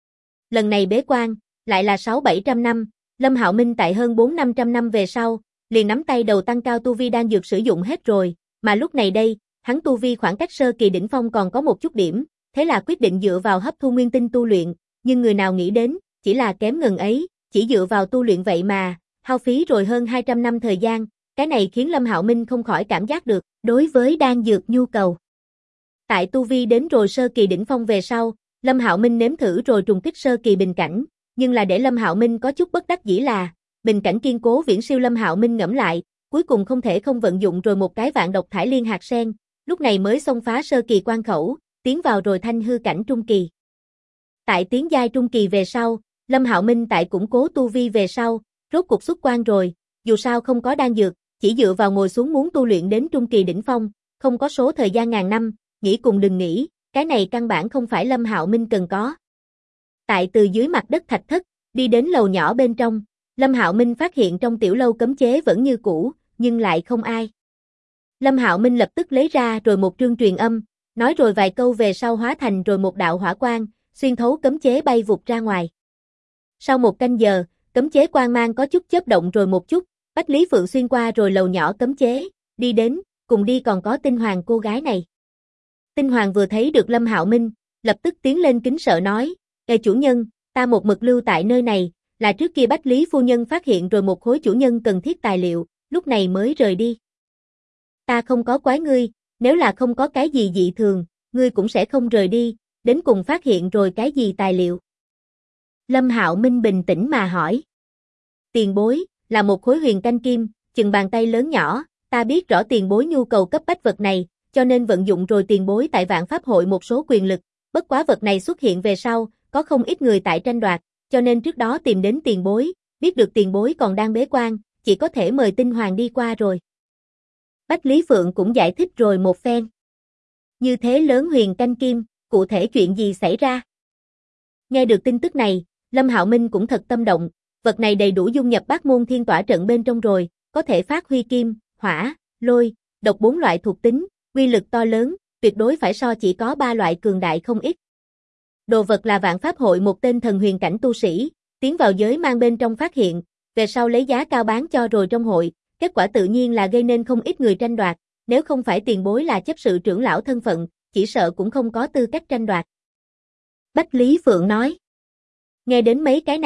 [SPEAKER 1] Lần này bế quan, lại là 600-700 năm, Lâm Hạo Minh tại hơn 400-500 năm về sau, liền nắm tay đầu tăng cao tu vi đan dược sử dụng hết rồi, mà lúc này đây, hắn tu vi khoảng cách sơ kỳ đỉnh phong còn có một chút điểm, thế là quyết định dựa vào hấp thu nguyên tinh tu luyện, nhưng người nào nghĩ đến, chỉ là kém ngần ấy, chỉ dựa vào tu luyện vậy mà, hao phí rồi hơn 200 năm thời gian, cái này khiến Lâm Hạo Minh không khỏi cảm giác được, đối với đan dược nhu cầu. Tại tu vi đến rồi sơ kỳ đỉnh phong về sau, Lâm Hạo Minh nếm thử rồi trùng kích sơ kỳ bình cảnh, nhưng là để Lâm Hạo Minh có chút bất đắc dĩ là, bình cảnh kiên cố viễn siêu Lâm Hạo Minh ngẫm lại, cuối cùng không thể không vận dụng rồi một cái vạn độc thải liên hạt sen, lúc này mới xông phá sơ kỳ quan khẩu, tiến vào rồi thanh hư cảnh trung kỳ. Tại tiến giai trung kỳ về sau, Lâm Hạo Minh tại củng cố tu vi về sau, rốt cuộc xuất quan rồi, dù sao không có đan dược, chỉ dựa vào ngồi xuống muốn tu luyện đến trung kỳ đỉnh phong, không có số thời gian ngàn năm, nghĩ cùng đừng nghĩ, cái này căn bản không phải Lâm Hạo Minh cần có. Tại từ dưới mặt đất thạch thất, đi đến lầu nhỏ bên trong, Lâm Hạo Minh phát hiện trong tiểu lâu cấm chế vẫn như cũ, nhưng lại không ai. Lâm Hạo Minh lập tức lấy ra rồi một trương truyền âm, nói rồi vài câu về sau hóa thành rồi một đạo hỏa quang, xuyên thấu cấm chế bay vụt ra ngoài. Sau một canh giờ, cấm chế quang mang có chút chớp động rồi một chút, Bách Lý Phượng xuyên qua rồi lầu nhỏ cấm chế, đi đến, cùng đi còn có Tinh Hoàng cô gái này. Tinh Hoàng vừa thấy được Lâm Hạo Minh, lập tức tiến lên kính sợ nói, "Ê chủ nhân, ta một mực lưu tại nơi này, là trước kia Bách Lý phu nhân phát hiện rồi một khối chủ nhân cần thiết tài liệu, lúc này mới rời đi. Ta không có quái ngươi, nếu là không có cái gì dị thường, ngươi cũng sẽ không rời đi, đến cùng phát hiện rồi cái gì tài liệu?" Lâm Hạo Minh bình tĩnh mà hỏi. "Tiền bối, là một khối huyền canh kim, chừng bàn tay lớn nhỏ, ta biết rõ tiền bối nhu cầu cấp bách vật này, cho nên vận dụng rồi tiền bối tại Vạn Pháp hội một số quyền lực, bất quá vật này xuất hiện về sau, có không ít người tại tranh đoạt, cho nên trước đó tìm đến tiền bối, biết được tiền bối còn đang bế quan, chỉ có thể mời Tinh Hoàng đi qua rồi." Bách Lý Phượng cũng giải thích rồi một phen. Như thế lớn huyền canh kim, cụ thể chuyện gì xảy ra? Nghe được tin tức này, Lâm Hạo Minh cũng thật tâm động, vật này đầy đủ dung nhập Bát Môn Thiên Tỏa trận bên trong rồi, có thể phát huy kim, hỏa, lôi, độc 4 loại thuộc tính, uy lực to lớn, tuyệt đối phải so chỉ có 3 loại cường đại không ít. Đồ vật là Vạn Pháp hội một tên thần huyền cảnh tu sĩ, tiến vào giới mang bên trong phát hiện, về sau lấy giá cao bán cho rồi trong hội, kết quả tự nhiên là gây nên không ít người tranh đoạt, nếu không phải tiền bối là chấp sự trưởng lão thân phận, chỉ sợ cũng không có tư cách tranh đoạt. Bách Lý Phượng nói. Nghe đến mấy cái này,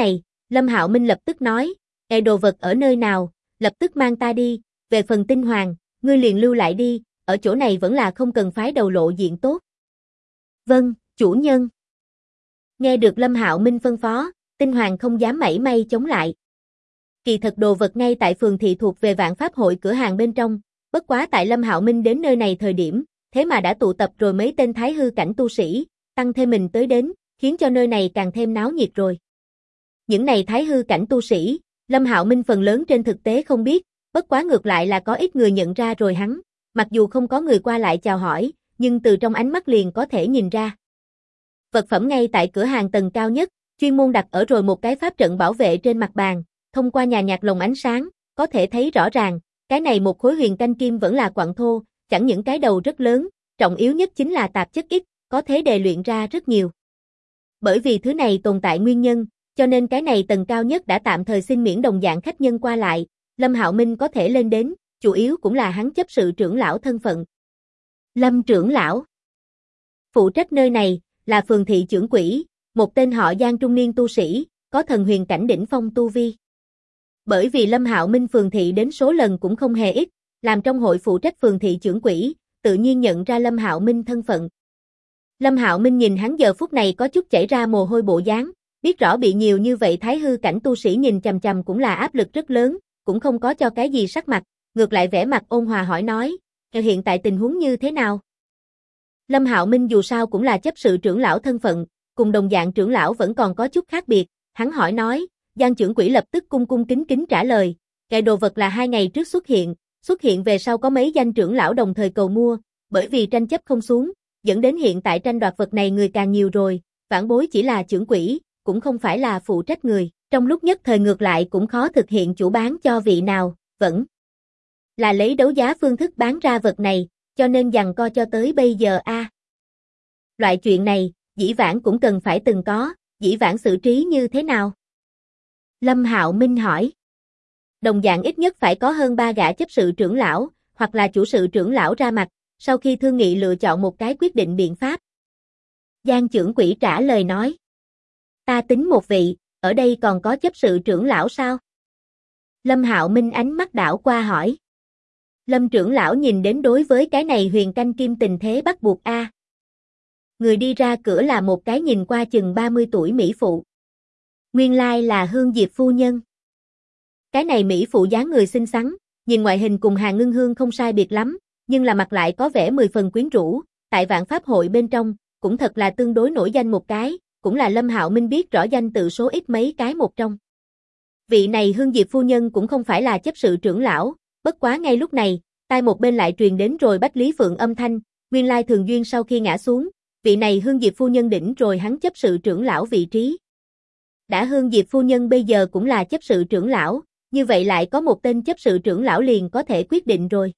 [SPEAKER 1] Lâm Hạo Minh lập tức nói, đồ vật ở nơi nào, lập tức mang ta đi, về phần tinh hoàng, ngươi liền lưu lại đi, ở chỗ này vẫn là không cần phái đầu lộ diện tốt. Vâng, chủ nhân. Nghe được Lâm Hạo Minh phân phó, tinh hoàng không dám mảy may chống lại. Kỳ thật đồ vật ngay tại phường thị thuộc về Vạn Pháp hội cửa hàng bên trong, bất quá tại Lâm Hạo Minh đến nơi này thời điểm, thế mà đã tụ tập rồi mấy tên thái hư cảnh tu sĩ, tăng thêm mình tới đến, khiến cho nơi này càng thêm náo nhiệt rồi. Những này thái hư cảnh tu sĩ, Lâm Hạo Minh phần lớn trên thực tế không biết, bất quá ngược lại là có ít người nhận ra rồi hắn, mặc dù không có người qua lại chào hỏi, nhưng từ trong ánh mắt liền có thể nhìn ra. Vật phẩm ngay tại cửa hàng tầng cao nhất, chuyên môn đặt ở rồi một cái pháp trận bảo vệ trên mặt bàn, thông qua nhà nhạt lồng ánh sáng, có thể thấy rõ ràng, cái này một khối huyền canh kim vẫn là quặng thô, chẳng những cái đầu rất lớn, trọng yếu nhất chính là tạp chất ít, có thể đề luyện ra rất nhiều. Bởi vì thứ này tồn tại nguyên nhân, cho nên cái này tầng cao nhất đã tạm thời xin miễn đồng dạng khách nhân qua lại, Lâm Hạo Minh có thể lên đến, chủ yếu cũng là hắn chấp sự trưởng lão thân phận. Lâm trưởng lão phụ trách nơi này, là phường thị trưởng quỹ, một tên họ Giang trung niên tu sĩ, có thần huyền cảnh đỉnh phong tu vi. Bởi vì Lâm Hạo Minh phường thị đến số lần cũng không hề ít, làm trong hội phụ trách phường thị trưởng quỹ, tự nhiên nhận ra Lâm Hạo Minh thân phận. Lâm Hạo Minh nhìn hắn giờ phút này có chút chảy ra mồ hôi bộ dáng, biết rõ bị nhiều như vậy thái hư cảnh tu sĩ nhìn chằm chằm cũng là áp lực rất lớn, cũng không có cho cái gì sắc mặt, ngược lại vẻ mặt ôn hòa hỏi nói, hiện tại tình huống như thế nào? Lâm Hạo Minh dù sao cũng là chấp sự trưởng lão thân phận, cùng đồng dạng trưởng lão vẫn còn có chút khác biệt, hắn hỏi nói, Giang trưởng quỹ lập tức cung cung kính kính trả lời, cái đồ vật là 2 ngày trước xuất hiện về sau có mấy danh trưởng lão đồng thời cầu mua, bởi vì tranh chấp không xuống, dẫn đến hiện tại tranh đoạt vật này người càng nhiều rồi, vãn bối chỉ là trưởng quỹ, cũng không phải là phụ trách người, trong lúc nhất thời ngược lại cũng khó thực hiện chủ bán cho vị nào, vẫn là lấy đấu giá phương thức bán ra vật này, cho nên giằng co cho tới bây giờ a. Loại chuyện này, dĩ vãng cũng cần phải từng có, dĩ vãng xử trí như thế nào? Lâm Hạo Minh hỏi. Đồng dạng ít nhất phải có hơn 3 gã chấp sự trưởng lão, hoặc là chủ sự trưởng lão ra mặt, sau khi thương nghị lựa chọn một cái quyết định biện pháp. Giang trưởng quỹ trả lời nói. Ta tính một vị, ở đây còn có chấp sự trưởng lão sao? Lâm Hạo Minh ánh mắt đảo qua hỏi. Lâm trưởng lão nhìn đến đối với cái này huyền canh kim tình thế bắt buộc a. Người đi ra cửa là một cái nhìn qua chừng 30 tuổi mỹ phụ. Nguyên lai là Hương Diệp phu nhân. Cái này mỹ phụ dáng người xinh xắn, nhìn ngoại hình cùng Hà Ngưng Hương không sai biệt lắm, nhưng là mặt lại có vẻ 10 phần quyến rũ, tại Vạn Pháp hội bên trong, cũng thật là tương đối nổi danh một cái, cũng là Lâm Hạo Minh biết rõ danh tự số ít mấy cái một trong. Vị này Hương Diệp phu nhân cũng không phải là chấp sự trưởng lão, bất quá ngay lúc này, tai một bên lại truyền đến rồi Bách Lý Phượng âm thanh, nguyên lai Thường Duyên sau khi ngã xuống, vị này Hương Diệp phu nhân đỉnh rồi hắn chấp sự trưởng lão vị trí. Đã Hương Diệp phu nhân bây giờ cũng là chấp sự trưởng lão, như vậy lại có một tên chấp sự trưởng lão liền có thể quyết định rồi.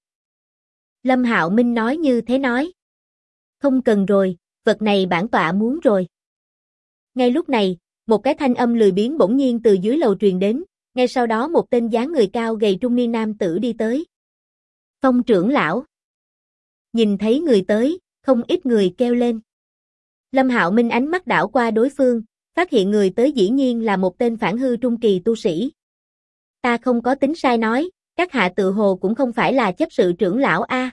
[SPEAKER 1] Lâm Hạo Minh nói như thế nói. Không cần rồi, vật này bản tọa muốn rồi. Ngay lúc này, một cái thanh âm lười biếng bỗng nhiên từ dưới lầu truyền đến, ngay sau đó một tên dáng người cao gầy trung niên nam tử đi tới. Phong trưởng lão. Nhìn thấy người tới, không ít người kêu lên. Lâm Hạo Minh ánh mắt đảo qua đối phương, phát hiện người tới dĩ nhiên là một tên phản hư trung kỳ tu sĩ. Ta không có tính sai nói, các hạ tự hồ cũng không phải là chấp sự trưởng lão a.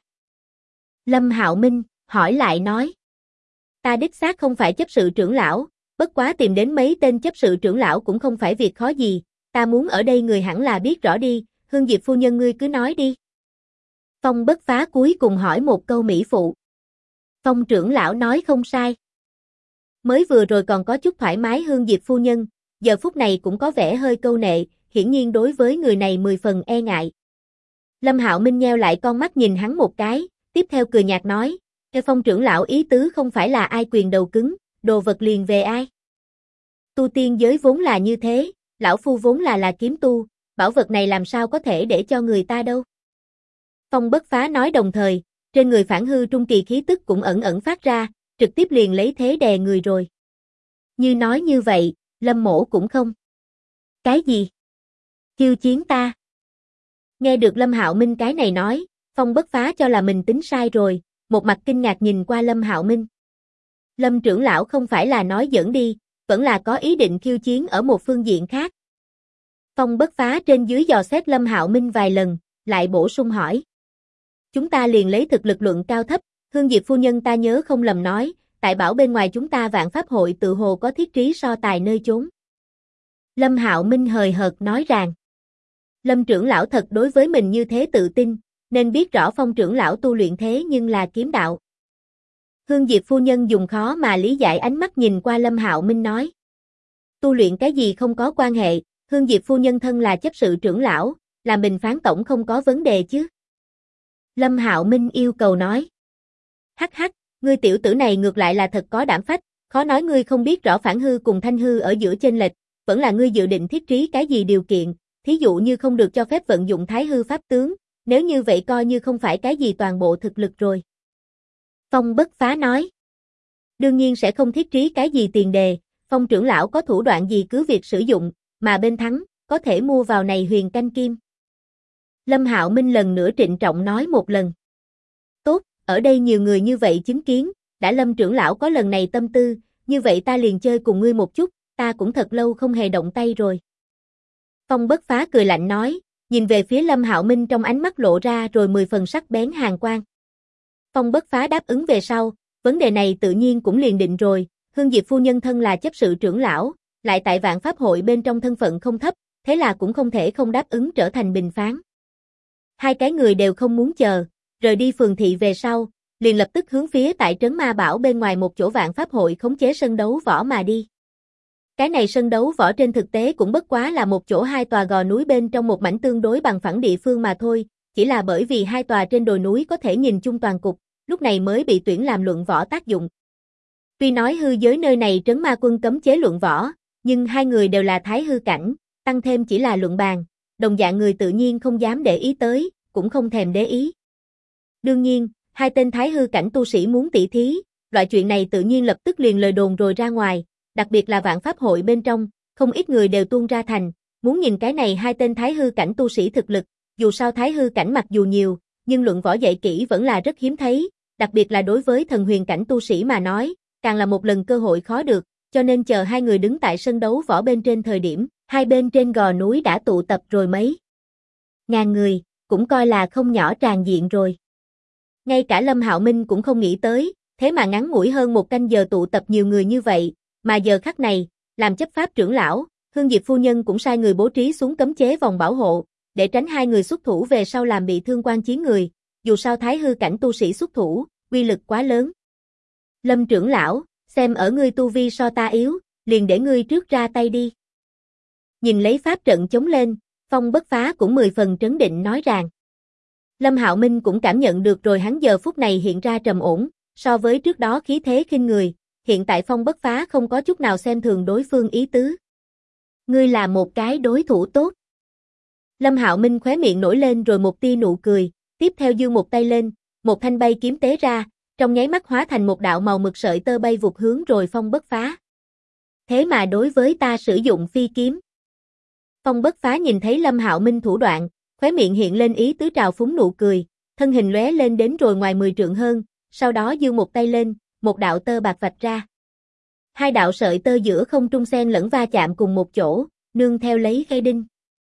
[SPEAKER 1] Lâm Hạo Minh hỏi lại nói. Ta đích xác không phải chấp sự trưởng lão, bất quá tìm đến mấy tên chấp sự trưởng lão cũng không phải việc khó gì, ta muốn ở đây người hẳn là biết rõ đi, Hương Diệp phu nhân ngươi cứ nói đi. Phong Bất Phá cuối cùng hỏi một câu mỹ phụ. Phong trưởng lão nói không sai. Mới vừa rồi còn có chút thoải mái Hương Diệp phu nhân, giờ phút này cũng có vẻ hơi câu nệ, hiển nhiên đối với người này 10 phần e ngại. Lâm Hạo Minh nheo lại con mắt nhìn hắn một cái, tiếp theo cười nhạt nói, Phong trưởng lão ý tứ không phải là ai quyền đầu cứng, đồ vật liền về ai. Tu tiên giới vốn là như thế, lão phu vốn là kiếm tu, bảo vật này làm sao có thể để cho người ta đâu. Phong Bất Phá nói đồng thời, trên người phản hư trung kỳ khí tức cũng ẩn ẩn phát ra, trực tiếp liền lấy thế đè người rồi. Như nói như vậy, Lâm mỗ cũng không. Cái gì? Khiêu chiến ta? Nghe được Lâm Hạo Minh cái này nói, Phong Bất Phá cho là mình tính sai rồi, một mặt kinh ngạc nhìn qua Lâm Hạo Minh. Lâm trưởng lão không phải là nói giỡn đi, vẫn là có ý định khiêu chiến ở một phương diện khác, Phong Bất Phá trên dưới dò xét Lâm Hạo Minh vài lần, lại bổ sung hỏi. Chúng ta liền lấy thực lực luận cao thấp, Hương Diệp phu nhân ta nhớ không lầm nói, tại bảo bên ngoài chúng ta Vạn Pháp hội tự hồ có thiết trí so tài nơi chốn. Lâm Hạo Minh hời hợt nói rằng, Lâm trưởng lão thật đối với mình như thế tự tin, nên biết rõ Phong trưởng lão tu luyện thế nhưng là kiếm đạo. Hương Diệp phu nhân dùng khó mà lý giải ánh mắt nhìn qua Lâm Hạo Minh nói. Tu luyện cái gì không có quan hệ, Hương Diệp phu nhân thân là chấp sự trưởng lão, làm bình phán tổng không có vấn đề chứ. Lâm Hạo Minh yêu cầu nói. Hắc hắc, ngươi tiểu tử này ngược lại là thật có đảm phách, khó nói ngươi không biết rõ phản hư cùng thanh hư ở giữa chênh lệch, vẫn là ngươi dự định thiết trí cái gì điều kiện, thí dụ như không được cho phép vận dụng thái hư pháp tướng, nếu như vậy coi như không phải cái gì toàn bộ thực lực rồi. Phong Bất Phá nói. Đương nhiên sẽ không thiết trí cái gì tiền đề, Phong trưởng lão có thủ đoạn gì cứ việc sử dụng, mà bên thắng, có thể mua vào này huyền canh kim. Lâm Hạo Minh lần nữa trịnh trọng nói một lần. Tốt, ở đây nhiều người như vậy chứng kiến, đã Lâm trưởng lão có lần này tâm tư, như vậy ta liền chơi cùng ngươi một chút, ta cũng thật lâu không hề động tay rồi. Phong Bất Phá cười lạnh nói, nhìn về phía Lâm Hạo Minh trong ánh mắt lộ ra rồi 10 phần sắc bén hàn quang. Phong Bất Phá đáp ứng về sau, vấn đề này tự nhiên cũng liền định rồi, Hương Diệp phu nhân thân là chấp sự trưởng lão, lại tại Vạn Pháp hội bên trong thân phận không thấp, thế là cũng không thể không đáp ứng trở thành bình phán. Hai cái người đều không muốn chờ, rời đi phường thị về sau, liền lập tức hướng phía tại trấn Ma Bảo bên ngoài một chỗ Vạn Pháp hội khống chế sân đấu võ mà đi. Cái này sân đấu võ trên thực tế cũng bất quá là một chỗ hai tòa gò núi bên trong một mảnh tương đối bằng phẳng địa phương mà thôi, chỉ là bởi vì hai tòa trên đồi núi có thể nhìn chung toàn cục, lúc này mới bị tuyển làm luận võ tác dụng. Tuy nói hư giới nơi này trấn ma quân cấm chế luận võ, nhưng hai người đều là thái hư cảnh, tăng thêm chỉ là luận bàn, đồng dạng người tự nhiên không dám để ý tới, cũng không thèm để ý. Đương nhiên, hai tên thái hư cảnh tu sĩ muốn tỷ thí, loại chuyện này tự nhiên lập tức liền lời đồn rồi ra ngoài, đặc biệt là Vạn Pháp hội bên trong, không ít người đều tuôn ra thành, muốn nhìn cái này hai tên thái hư cảnh tu sĩ thực lực, dù sao thái hư cảnh mặc dù nhiều, nhưng luận võ dạy kỹ vẫn là rất hiếm thấy, đặc biệt là đối với thần huyền cảnh tu sĩ mà nói, càng là một lần cơ hội khó được, cho nên chờ hai người đứng tại sân đấu võ bên trên thời điểm, hai bên trên gò núi đã tụ tập rồi mấy ngàn người, cũng coi là không nhỏ tràn diện rồi. Ngay cả Lâm Hạo Minh cũng không nghĩ tới, thế mà ngắn ngủi hơn một canh giờ tụ tập nhiều người như vậy, mà giờ khắc này, làm chấp pháp trưởng lão, Hương Diệp phu nhân cũng sai người bố trí xuống cấm chế vòng bảo hộ, để tránh hai người xuất thủ về sau làm bị thương quan chiến người, dù sao thái hư cảnh tu sĩ xuất thủ, uy lực quá lớn. Lâm trưởng lão, xem ở ngươi tu vi so ta yếu, liền để ngươi trước ra tay đi. Nhìn lấy pháp trận chống lên, Phong Bất Phá cũng 10 phần trấn định nói rằng. Lâm Hạo Minh cũng cảm nhận được rồi hắn giờ phút này hiện ra trầm ổn, so với trước đó khí thế khinh người, hiện tại Phong Bất Phá không có chút nào xem thường đối phương ý tứ. Ngươi là một cái đối thủ tốt. Lâm Hạo Minh khóe miệng nổi lên rồi một tia nụ cười, tiếp theo giương một tay lên, một thanh bay kiếm tế ra, trong nháy mắt hóa thành một đạo màu mực sợi tơ bay vụt hướng rồi Phong Bất Phá. Thế mà đối với ta sử dụng phi kiếm. Phong Bất Phá nhìn thấy Lâm Hạo Minh thủ đoạn, khóe miệng hiện lên ý tứ trào phúng nụ cười, thân hình lóe lên đến rồi ngoài 10 trượng hơn, sau đó giương một tay lên, một đạo tơ bạc vạch ra. Hai đạo sợi tơ giữa không trung xen lẫn va chạm cùng một chỗ, nương theo lấy cây đinh.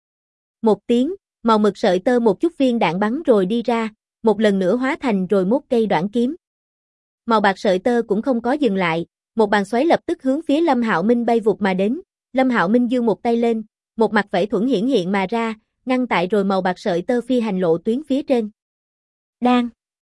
[SPEAKER 1] Một tiếng, màu mực sợi tơ một chút viên đạn bắn rồi đi ra, một lần nữa hóa thành rồi một cây đoạn kiếm. Màu bạc sợi tơ cũng không có dừng lại, một bàn xoáy lập tức hướng phía Lâm Hạo Minh bay vụt mà đến. Lâm Hạo Minh giương một tay lên, một mặt vẫy thuẫn hiển hiện mà ra, ngăn tại rồi màu bạc sợi tơ phi hành lộ tuyến phía trên. Đang.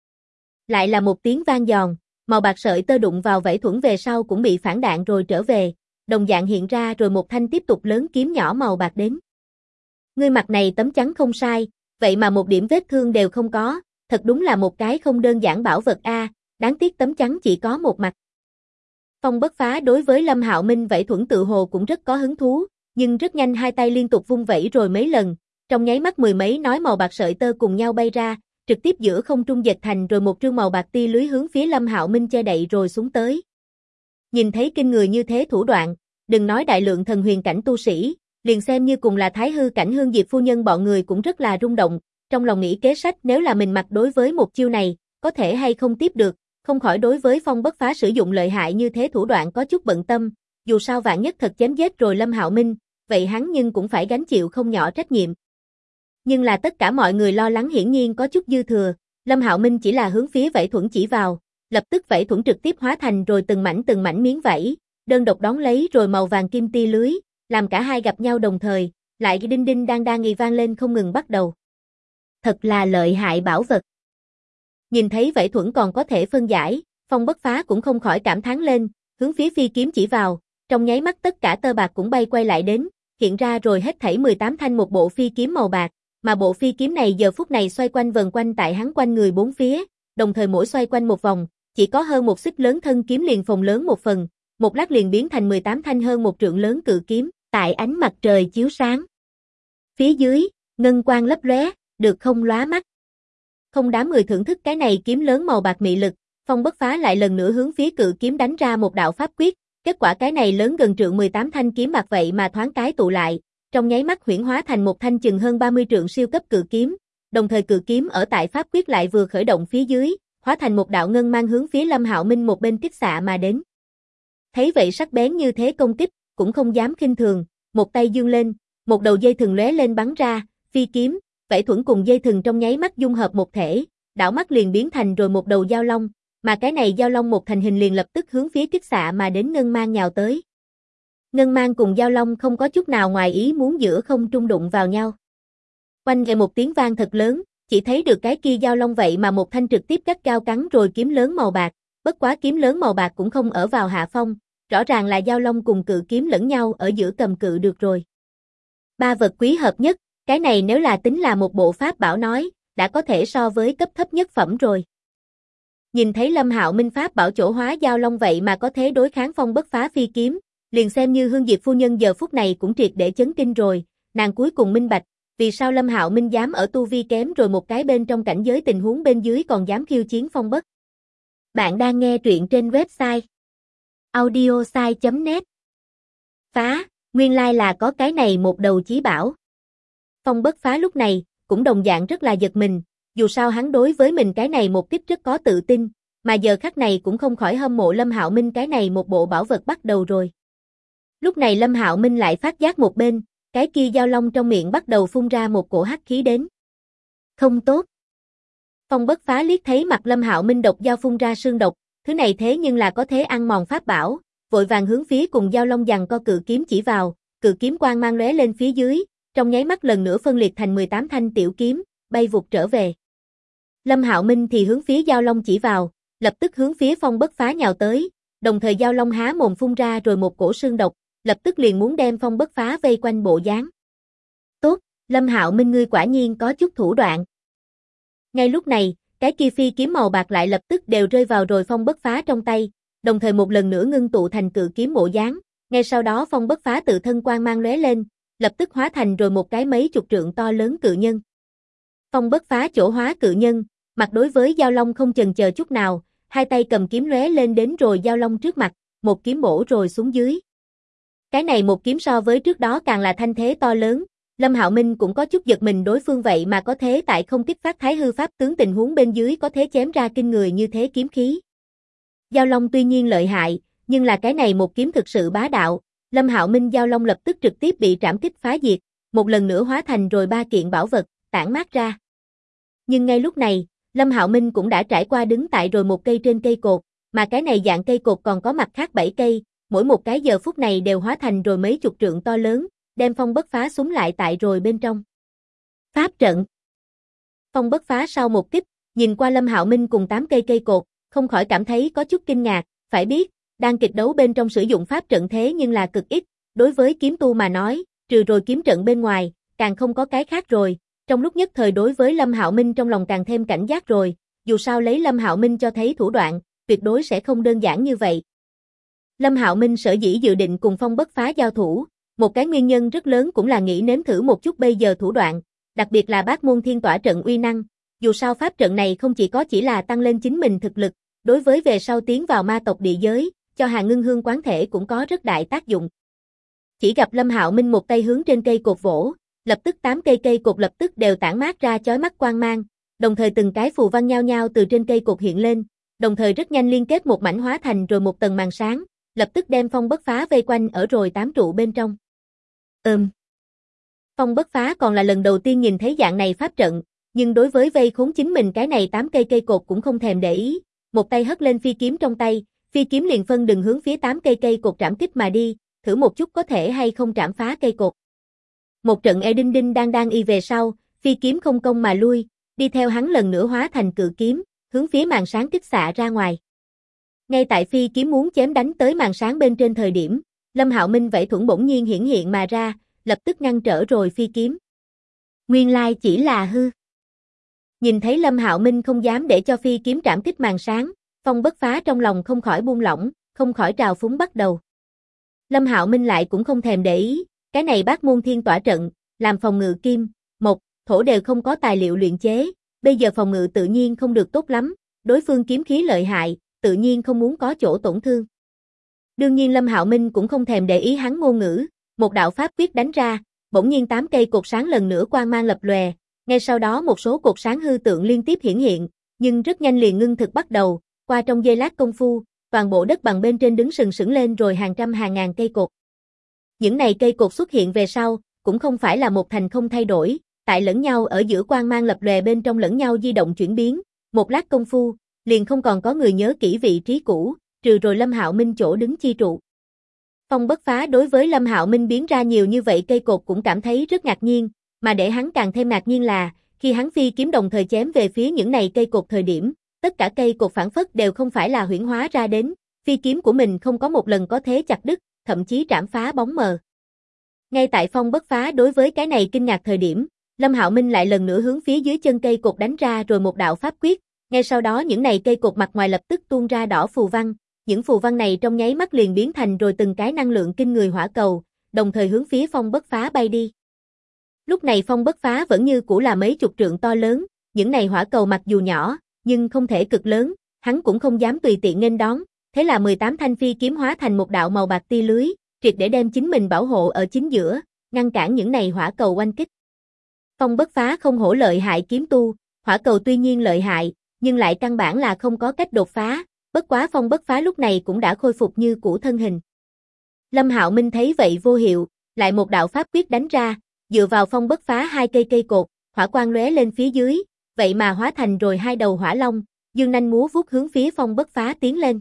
[SPEAKER 1] Lại là một tiếng vang giòn, màu bạc sợi tơ đụng vào vẫy thuẫn về sau cũng bị phản đạn rồi trở về, đồng dạng hiện ra rồi một thanh tiếp tục lớn kiếm nhỏ màu bạc đến. Ngươi mặt này tấm chắn không sai, vậy mà một điểm vết thương đều không có, thật đúng là một cái không đơn giản bảo vật a, đáng tiếc tấm chắn chỉ có một mặt. Phong Bất Phá đối với Lâm Hạo Minh vẫy thuẫn tự hồ cũng rất có hứng thú, nhưng rất nhanh hai tay liên tục vung vẫy rồi mấy lần, trong nháy mắt mười mấy nói màu bạc sợi tơ cùng nhau bay ra, trực tiếp giữa không trung dệt thành rồi một trương màu bạc tia lưới hướng phía Lâm Hạo Minh che đậy rồi xuống tới. Nhìn thấy kinh người như thế thủ đoạn, đừng nói đại lượng thần huyền cảnh tu sĩ, liền xem như cùng là thái hư cảnh Hương Diệp phu nhân bọn người cũng rất là rung động, trong lòng nghĩ kế sách nếu là mình mặc đối với một chiêu này, có thể hay không tiếp được, không khỏi đối với Phong Bất Phá sử dụng lợi hại như thế thủ đoạn có chút bận tâm, dù sao vạn nhất thật chém giết rồi Lâm Hạo Minh, vậy hắn nhưng cũng phải gánh chịu không nhỏ trách nhiệm. Nhưng là tất cả mọi người lo lắng hiển nhiên có chút dư thừa, Lâm Hạo Minh chỉ là hướng phía vảy thuẫn chỉ vào, lập tức vảy thuẫn trực tiếp hóa thành rồi từng mảnh miếng vảy, đơn độc đón lấy rồi màu vàng kim tia lưới, làm cả hai gặp nhau đồng thời, lại đinh đinh đang nghi vang lên không ngừng bắt đầu. Thật là lợi hại bảo vật. Nhìn thấy vảy thuẫn còn có thể phân giải, Phong Bất Phá cũng không khỏi cảm thán lên, hướng phía phi kiếm chỉ vào, trong nháy mắt tất cả tơ bạc cũng bay quay lại đến, hiện ra rồi hết thảy 18 thanh một bộ phi kiếm màu bạc, mà bộ phi kiếm này giờ phút này xoay quanh vần quanh tại hắn quanh người bốn phía, đồng thời mỗi xoay quanh một vòng, chỉ có hơn một xích lớn thân kiếm liền phồng lớn một phần, một lát liền biến thành 18 thanh hơn một trượng lớn cự kiếm, tại ánh mặt trời chiếu sáng. Phía dưới, ngân quang lấp lóe, được không lóa mắt. Không đám người thưởng thức cái này kiếm lớn màu bạc mị lực, Phong Bất Phá lại lần nữa hướng phía cự kiếm đánh ra một đạo pháp quyết, kết quả cái này lớn gần trượng 18 thanh kiếm bạc vậy mà thoáng cái tụ lại, trong nháy mắt huyễn hóa thành một thanh chừng hơn 30 trượng siêu cấp cự kiếm, đồng thời cự kiếm ở tại pháp quyết lại vừa khởi động phía dưới, hóa thành một đạo ngân mang hướng phía Lâm Hạo Minh một bên kích xạ mà đến. Thấy vậy sắc bén như thế công kích, cũng không dám khinh thường, một tay giương lên, một đầu dây thừng lóe lên bắn ra, phi kiếm, vảy thuẫn cùng dây thừng trong nháy mắt dung hợp một thể, đảo mắt liền biến thành rồi một đầu dao long, mà cái này dao long một thành hình liền lập tức hướng phía kích xạ mà đến ngân mang nhào tới. Ngân mang cùng dao long không có chút nào ngoài ý muốn giữa không trung đụng vào nhau. Oanh nghe một tiếng vang thật lớn, chỉ thấy được cái kia dao long vậy mà một thanh trực tiếp gắt gao cắn rồi kiếm lớn màu bạc, bất quá kiếm lớn màu bạc cũng không ở vào hạ phong, rõ ràng là dao long cùng cự kiếm lẫn nhau ở giữa cầm cự được rồi. Ba vật quý hợp nhất, cái này nếu là tính là một bộ pháp bảo nói, đã có thể so với cấp thấp nhất phẩm rồi. Nhìn thấy Lâm Hạo Minh pháp bảo chỗ hóa dao long vậy mà có thế đối kháng Phong Bất Phá phi kiếm, liền xem như Hương Diệp phu nhân giờ phút này cũng triệt để chấn kinh rồi, nàng cuối cùng minh bạch, vì sao Lâm Hạo Minh dám ở tu vi kém rồi một cái bên trong cảnh giới tình huống bên dưới còn dám khiêu chiến Phong Bất. Bạn đang nghe truyện trên website audiosai.net. Phá, nguyên lai là có cái này một đầu chí bảo. Phong Bất Phá lúc này cũng đồng dạng rất là giật mình, dù sao hắn đối với mình cái này một kích rất có tự tin, mà giờ khắc này cũng không khỏi hâm mộ Lâm Hạo Minh cái này một bộ bảo vật bắt đầu rồi. Lúc này Lâm Hạo Minh lại phát giác một bên, cái kia dao long trong miệng bắt đầu phun ra một cổ hắc khí đến. Không tốt. Phong Bất Phá liếc thấy mặt Lâm Hạo Minh độc dao phun ra sương độc, thứ này thế nhưng là có thế ăn mòn pháp bảo, vội vàng hướng phía cùng dao long giằng co cự kiếm chỉ vào, cự kiếm quang mang lóe lên phía dưới, trong nháy mắt lần nữa phân liệt thành 18 thanh tiểu kiếm, bay vụt trở về. Lâm Hạo Minh thì hướng phía dao long chỉ vào, lập tức hướng phía Phong Bất Phá nhào tới, đồng thời dao long há mồm phun ra rồi một cổ sương độc, lập tức liền muốn đem Phong Bất Phá vây quanh bộ dáng. Tốt, Lâm Hạo Minh ngươi quả nhiên có chút thủ đoạn. Ngay lúc này, cái kia phi kiếm màu bạc lại lập tức đều rơi vào rồi Phong Bất Phá trong tay, đồng thời một lần nữa ngưng tụ thành cự kiếm bộ dáng, ngay sau đó Phong Bất Phá tự thân quang mang lóe lên, lập tức hóa thành rồi một cái mấy chục trượng to lớn cự nhân. Phong Bất Phá chỗ hóa cự nhân, mặt đối với dao long không chần chờ chút nào, hai tay cầm kiếm lóe lên đến rồi dao long trước mặt, một kiếm bổ rồi xuống dưới. Cái này một kiếm so với trước đó càng là thanh thế to lớn, Lâm Hạo Minh cũng có chút giật mình đối phương vậy mà có thế tại không kích phát thái hư pháp tướng tình huống bên dưới có thế chém ra kinh người như thế kiếm khí. Dao long tuy nhiên lợi hại, nhưng là cái này một kiếm thực sự bá đạo, Lâm Hạo Minh dao long lập tức trực tiếp bị trảm kích phá diệt, một lần nữa hóa thành rồi ba kiện bảo vật, tản mát ra. Nhưng ngay lúc này, Lâm Hạo Minh cũng đã trải qua đứng tại rồi một cây trên cây cột, mà cái này dạng cây cột còn có mặt khác 7 cây, mỗi một cái giờ phút này đều hóa thành rồi mấy chục trượng to lớn, đem Phong Bất Phá súng lại tại rồi bên trong. Pháp trận. Phong Bất Phá sau một kích, nhìn qua Lâm Hạo Minh cùng 8 cây cây cột, không khỏi cảm thấy có chút kinh ngạc, phải biết, đang kịch đấu bên trong sử dụng pháp trận thế nhưng là cực ít, đối với kiếm tu mà nói, trừ rồi kiếm trận bên ngoài, càng không có cái khác rồi. Trong lúc nhất thời đối với Lâm Hạo Minh trong lòng càng thêm cảnh giác rồi, dù sao lấy Lâm Hạo Minh cho thấy thủ đoạn, tuyệt đối sẽ không đơn giản như vậy. Lâm Hạo Minh sở dĩ dự định cùng Phong Bất Phá giao thủ, một cái nguyên nhân rất lớn cũng là nghĩ nếm thử một chút bây giờ thủ đoạn, đặc biệt là Bát Môn Thiên Tỏa trận uy năng, dù sao pháp trận này không chỉ là tăng lên chính mình thực lực, đối với về sau tiến vào ma tộc địa giới, cho Hà Ngưng Hương quán thể cũng có rất đại tác dụng. Chỉ gặp Lâm Hạo Minh một tay hướng trên cây cột vỗ, lập tức 8 cây cây cột lập tức đều tản mát ra chói mắt quang mang, đồng thời từng cái phù văn nhao nhao từ trên cây cột hiện lên, đồng thời rất nhanh liên kết một mảnh hóa thành rồi một tầng màn sáng, lập tức đem Phong Bất Phá vây quanh ở rồi 8 trụ bên trong. Phong Bất Phá còn là lần đầu tiên nhìn thấy dạng này pháp trận, nhưng đối với vây khốn chính mình cái này 8 cây cột cũng không thèm để ý, một tay hất lên phi kiếm trong tay, phi kiếm liền phân đường hướng phía 8 cây cột trảm kích mà đi, thử một chút có thể hay không trảm phá cây cột. Một trận đinh đinh đang y về sau, phi kiếm không công mà lui, đi theo hắn lần nữa hóa thành cự kiếm, hướng phía màn sáng kích xạ ra ngoài. Ngay tại phi kiếm muốn chém đánh tới màn sáng bên trên thời điểm, Lâm Hạo Minh vẫy thuẫn bỗng nhiên hiển hiện mà ra, lập tức ngăn trở rồi phi kiếm. Nguyên lai chỉ là hư. Nhìn thấy Lâm Hạo Minh không dám để cho phi kiếm trảm kích màn sáng, Phong Bất Phá trong lòng không khỏi buông lỏng, không khỏi trào phúng bắt đầu. Lâm Hạo Minh lại cũng không thèm để ý, cái này Bát Môn Thiên tỏa trận, làm phòng ngự kim, mộc, thổ đều không có tài liệu luyện chế, bây giờ phòng ngự tự nhiên không được tốt lắm, đối phương kiếm khí lợi hại, tự nhiên không muốn có chỗ tổn thương. Đương nhiên Lâm Hạo Minh cũng không thèm để ý hắn ngôn ngữ, một đạo pháp quyết đánh ra, bỗng nhiên 8 cây cột sáng lần nữa quang mang lập lòe, ngay sau đó một số cột sáng hư tượng liên tiếp hiển hiện, nhưng rất nhanh liền ngưng thực bắt đầu, qua trong giây lát công phu, toàn bộ đất bằng bên trên đứng sừng sững lên rồi hàng trăm hàng ngàn cây cột. Những này cây cột xuất hiện về sau, cũng không phải là một thành không thay đổi, tại lẫn nhau ở giữa quang mang lập lòe bên trong lẫn nhau di động chuyển biến, một lát công phu, liền không còn có người nhớ kỹ vị trí cũ, trừ rồi Lâm Hạo Minh chỗ đứng chi trụ. Phong Bất Phá đối với Lâm Hạo Minh biến ra nhiều như vậy cây cột cũng cảm thấy rất ngạc nhiên, mà để hắn càng thêm ngạc nhiên là, khi hắn phi kiếm đồng thời chém về phía những này cây cột thời điểm, tất cả cây cột phản phất đều không phải là huyễn hóa ra đến, phi kiếm của mình không có một lần có thế chặt đứt, thậm chí trảm phá bóng mờ. Ngay tại Phong Bất Phá đối với cái này kinh ngạc thời điểm, Lâm Hạo Minh lại lần nữa hướng phía dưới chân cây cột đánh ra rồi một đạo pháp quyết, ngay sau đó những này cây cột mặt ngoài lập tức tuôn ra đỏ phù văn, những phù văn này trong nháy mắt liền biến thành rồi từng cái năng lượng kinh người hỏa cầu, đồng thời hướng phía Phong Bất Phá bay đi. Lúc này Phong Bất Phá vẫn như cũ là mấy chục trượng to lớn, những này hỏa cầu mặc dù nhỏ, nhưng không thể cực lớn, hắn cũng không dám tùy tiện nghênh đón, thế là 18 thanh phi kiếm hóa thành một đạo màu bạc tia lưới, triệt để đem chính mình bảo hộ ở chính giữa, ngăn cản những này hỏa cầu oanh kích. Phong Bất Phá không hổ lợi hại kiếm tu, hỏa cầu tuy nhiên lợi hại, nhưng lại căn bản là không có cách đột phá, bất quá Phong Bất Phá lúc này cũng đã khôi phục như cũ thân hình. Lâm Hạo Minh thấy vậy vô hiệu, lại một đạo pháp quyết đánh ra, dựa vào Phong Bất Phá hai cây cột, hỏa quang lóe lên phía dưới, vậy mà hóa thành rồi hai đầu hỏa long, dương nanh múa vuốt hướng phía Phong Bất Phá tiến lên.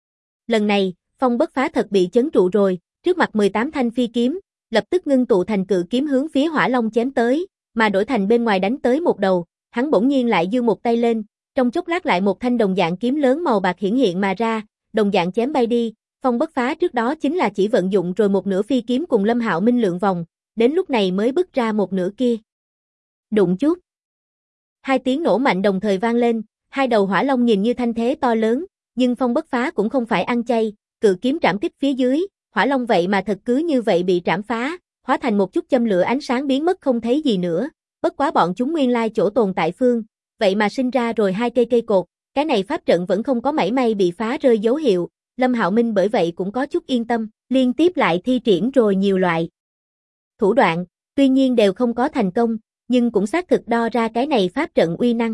[SPEAKER 1] Lần này, Phong Bất Phá thật bị chấn trụ rồi, trước mặt 18 thanh phi kiếm, lập tức ngưng tụ thành cự kiếm hướng phía hỏa long chém tới, mà đổi thành bên ngoài đánh tới một đầu, hắn bỗng nhiên lại giương một tay lên, trong chốc lát lại một thanh đồng dạng kiếm lớn màu bạc hiển hiện mà ra, đồng dạng chém bay đi. Phong Bất Phá trước đó chính là chỉ vận dụng rồi một nửa phi kiếm cùng Lâm Hạo Minh lượn vòng, đến lúc này mới bứt ra một nửa kia. Đụng chút. Hai tiếng nổ mạnh đồng thời vang lên, hai đầu hỏa long nhìn như thanh thế to lớn, nhưng Phong Bất Phá cũng không phải ăn chay, cự kiếm trảm kích phía dưới, hỏa long vậy mà thật cứ như vậy bị trảm phá, hóa thành một chút châm lửa ánh sáng biến mất không thấy gì nữa, bất quá bọn chúng nguyên lai chỗ tồn tại phương, vậy mà sinh ra rồi hai cây cột, cái này pháp trận vẫn không có mảy may bị phá rơi dấu hiệu, Lâm Hạo Minh bởi vậy cũng có chút yên tâm, liên tiếp lại thi triển rồi nhiều loại thủ đoạn, tuy nhiên đều không có thành công, nhưng cũng xác thực đo ra cái này pháp trận uy năng.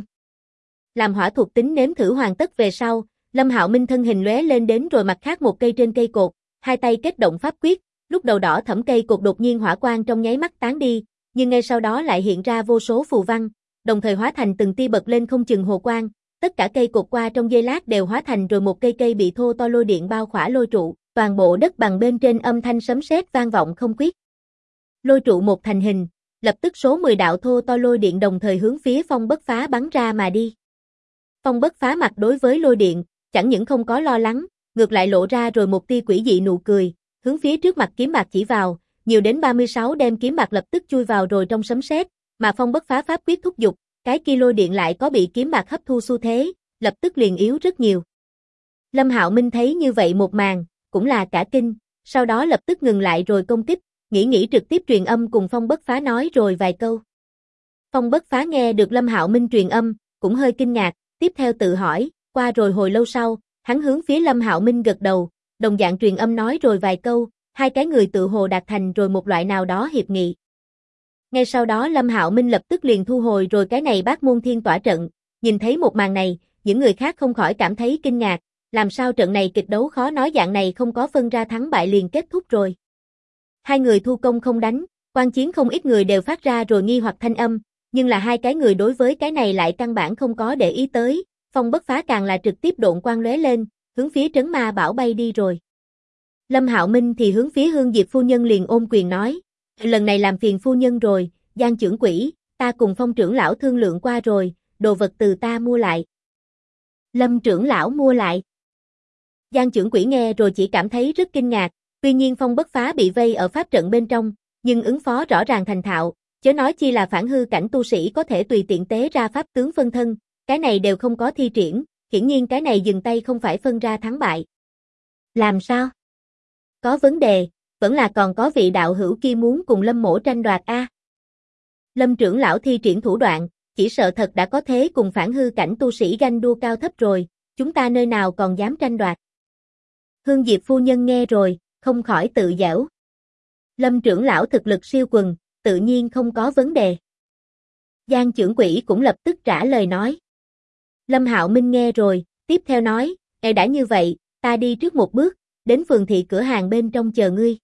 [SPEAKER 1] Làm hỏa thuộc tính nếm thử hoàn tất về sau, Lâm Hạo Minh thân hình lóe lên đến rồi mặt khác một cây trên cây cột, hai tay kết động pháp quyết, lúc đầu đỏ thẫm cây cột đột nhiên hỏa quang trong nháy mắt tán đi, nhưng ngay sau đó lại hiện ra vô số phù văn, đồng thời hóa thành từng tia bật lên không chừng hồ quang, tất cả cây cột qua trong giây lát đều hóa thành rồi một cây bị thô to lôi điện bao khỏa lôi trụ, toàn bộ đất bằng bên trên âm thanh sấm sét vang vọng không quyết. Lôi trụ một thành hình, lập tức số 10 đạo thô to lôi điện đồng thời hướng phía Phong Bất Phá bắn ra mà đi. Phong Bất Phá mặt đối với lôi điện, chẳng những không có lo lắng, ngược lại lộ ra rồi một tia quỷ dị nụ cười, hướng phía trước mặt kiếm bạc chỉ vào, nhiều đến 36 đem kiếm bạc lập tức chui vào rồi trong sấm sét, mà Phong Bất Phá pháp quyết thúc giục, cái kia lôi điện lại có bị kiếm bạc hấp thu xu thế, lập tức liền yếu rất nhiều. Lâm Hạo Minh thấy như vậy một màn, cũng là cả kinh, sau đó lập tức ngừng lại rồi công kích, nghĩ trực tiếp truyền âm cùng Phong Bất Phá nói rồi vài câu. Phong Bất Phá nghe được Lâm Hạo Minh truyền âm, cũng hơi kinh ngạc, tiếp theo tự hỏi, qua rồi hồi lâu sau, hắn hướng phía Lâm Hạo Minh gật đầu, đồng dạng truyền âm nói rồi vài câu, hai cái người tự hồ đạt thành rồi một loại nào đó hiệp nghị. Ngay sau đó Lâm Hạo Minh lập tức liền thu hồi rồi cái này Bát Môn Thiên tỏa trận, nhìn thấy một màn này, những người khác không khỏi cảm thấy kinh ngạc, làm sao trận này kịch đấu khó nói dạng này không có phân ra thắng bại liền kết thúc rồi. Hai người thu công không đánh, Quan chiến không ít người đều phát ra rồi nghi hoặc thanh âm, nhưng là hai cái người đối với cái này lại căn bản không có để ý tới, Phong Bất Phá càng là trực tiếp độn quang lóe lên, hướng phía Trấn Ma Bảo bay đi rồi. Lâm Hạo Minh thì hướng phía Hương Diệp phu nhân liền ôm quyền nói, lần này làm phiền phu nhân rồi, Giang trưởng quỹ, ta cùng Phong trưởng lão thương lượng qua rồi, đồ vật từ ta mua lại. Lâm trưởng lão mua lại. Giang trưởng quỹ nghe rồi chỉ cảm thấy rất kinh ngạc, tuy nhiên Phong Bất Phá bị vây ở pháp trận bên trong, nhưng ứng phó rõ ràng thành thạo, chớ nói chi là phản hư cảnh tu sĩ có thể tùy tiện tế ra pháp tướng phân thân, cái này đều không có thi triển, hiển nhiên cái này dừng tay không phải phân ra thắng bại. Làm sao? Có vấn đề, vẫn là còn có vị đạo hữu kia muốn cùng Lâm mỗ tranh đoạt a. Lâm trưởng lão thi triển thủ đoạn, chỉ sợ thật đã có thế cùng phản hư cảnh tu sĩ ganh đua cao thấp rồi, chúng ta nơi nào còn dám tranh đoạt. Hương Diệp phu nhân nghe rồi, không khỏi tự giễu. Lâm trưởng lão thực lực siêu quần, tự nhiên không có vấn đề. Giang trưởng quỹ cũng lập tức trả lời nói. Lâm Hạo Minh nghe rồi, tiếp theo nói, đã như vậy, ta đi trước một bước, đến phường thị cửa hàng bên trong chờ ngươi.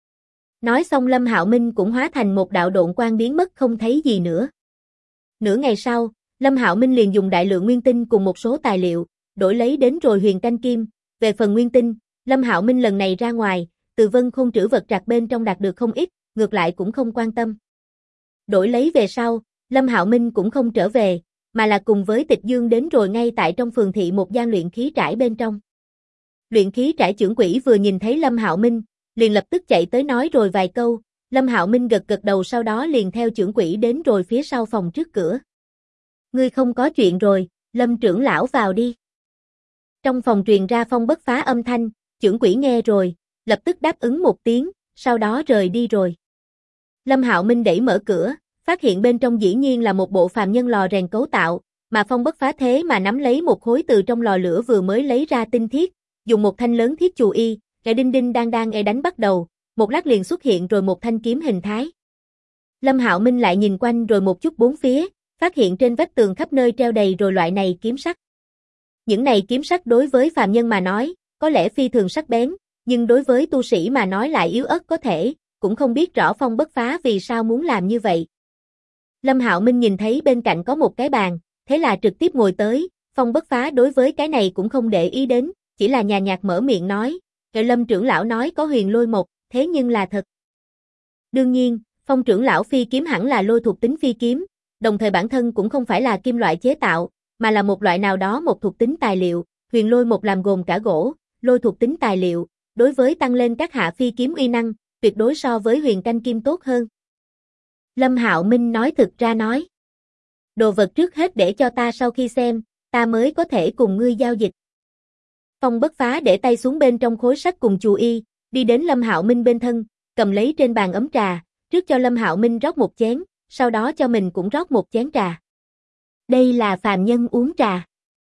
[SPEAKER 1] Nói xong Lâm Hạo Minh cũng hóa thành một đạo độn quang biến mất không thấy gì nữa. Nửa ngày sau, Lâm Hạo Minh liền dùng đại lượng nguyên tinh cùng một số tài liệu, đổi lấy đến rồi huyền canh kim. Về phần nguyên tinh, Lâm Hạo Minh lần này ra ngoài, từ Vân Khôn trữ vật trạc bên trong đạt được không ít, ngược lại cũng không quan tâm. Đổi lấy về sau, Lâm Hạo Minh cũng không trở về, mà là cùng với Tịch Dương đến rồi ngay tại trong phường thị một gian luyện khí trải bên trong. Luyện khí trải trưởng quỹ vừa nhìn thấy Lâm Hạo Minh, liền lập tức chạy tới nói rồi vài câu, Lâm Hạo Minh gật gật đầu sau đó liền theo trưởng quỹ đến rồi phía sau phòng trước cửa. Ngươi không có chuyện rồi, Lâm trưởng lão vào đi. Trong phòng truyền ra Phong Bất Phá âm thanh, trưởng quỹ nghe rồi, lập tức đáp ứng một tiếng, sau đó rời đi rồi. Lâm Hạo Minh đẩy mở cửa, phát hiện bên trong dĩ nhiên là một bộ phàm nhân lò rèn cấu tạo, mà Phong Bất Phá thế mà nắm lấy một khối từ trong lò lửa vừa mới lấy ra tinh thiết, dùng một thanh lớn thiết chù y, đinh đinh đang đánh bắt đầu, một lát liền xuất hiện rồi một thanh kiếm hình thái. Lâm Hạo Minh lại nhìn quanh rồi một chút bốn phía, phát hiện trên vách tường khắp nơi treo đầy rồi loại này kiếm sắc. Những này kiếm sắc đối với phàm nhân mà nói, có lẽ phi thường sắc bén, nhưng đối với tu sĩ mà nói lại yếu ớt có thể, cũng không biết rõ Phong Bất Phá vì sao muốn làm như vậy. Lâm Hạo Minh nhìn thấy bên cạnh có một cái bàn, thế là trực tiếp ngồi tới, Phong Bất Phá đối với cái này cũng không để ý đến, chỉ là nhàn nhạt mở miệng nói, Lâm trưởng lão nói có huyền lôi mộc, thế nhưng là thật. Đương nhiên, Phong trưởng lão phi kiếm hẳn là lôi thuộc tính phi kiếm, đồng thời bản thân cũng không phải là kim loại chế tạo, mà là một loại nào đó một thuộc tính tài liệu, huyền lôi mộc làm gồm cả gỗ, lôi thuộc tính tài liệu, đối với tăng lên các hạ phi kiếm uy năng, tuyệt đối so với huyền canh kim tốt hơn. Lâm Hạo Minh nói thực ra nói. Đồ vật trước hết để cho ta sau khi xem, ta mới có thể cùng ngươi giao dịch. Phong Bất Phá để tay xuống bên trong khối sắt cùng chù y, đi đến Lâm Hạo Minh bên thân, cầm lấy trên bàn ấm trà, trước cho Lâm Hạo Minh rót một chén, sau đó cho mình cũng rót một chén trà. Đây là phàm nhân uống trà.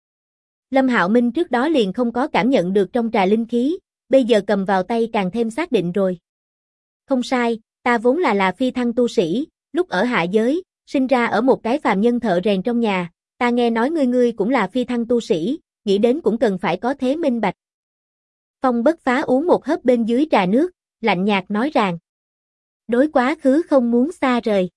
[SPEAKER 1] Lâm Hạo Minh trước đó liền không có cảm nhận được trong trà linh khí, bây giờ cầm vào tay càng thêm xác định rồi. Không sai, ta vốn là phi thăng tu sĩ, lúc ở hạ giới, sinh ra ở một cái phàm nhân thợ rèn trong nhà, ta nghe nói ngươi cũng là phi thăng tu sĩ, nghĩ đến cũng cần phải có thế minh bạch. Phong Bất Phá uống một hớp bên dưới trà nước, lạnh nhạt nói rằng. Đối quá khứ không muốn xa rời.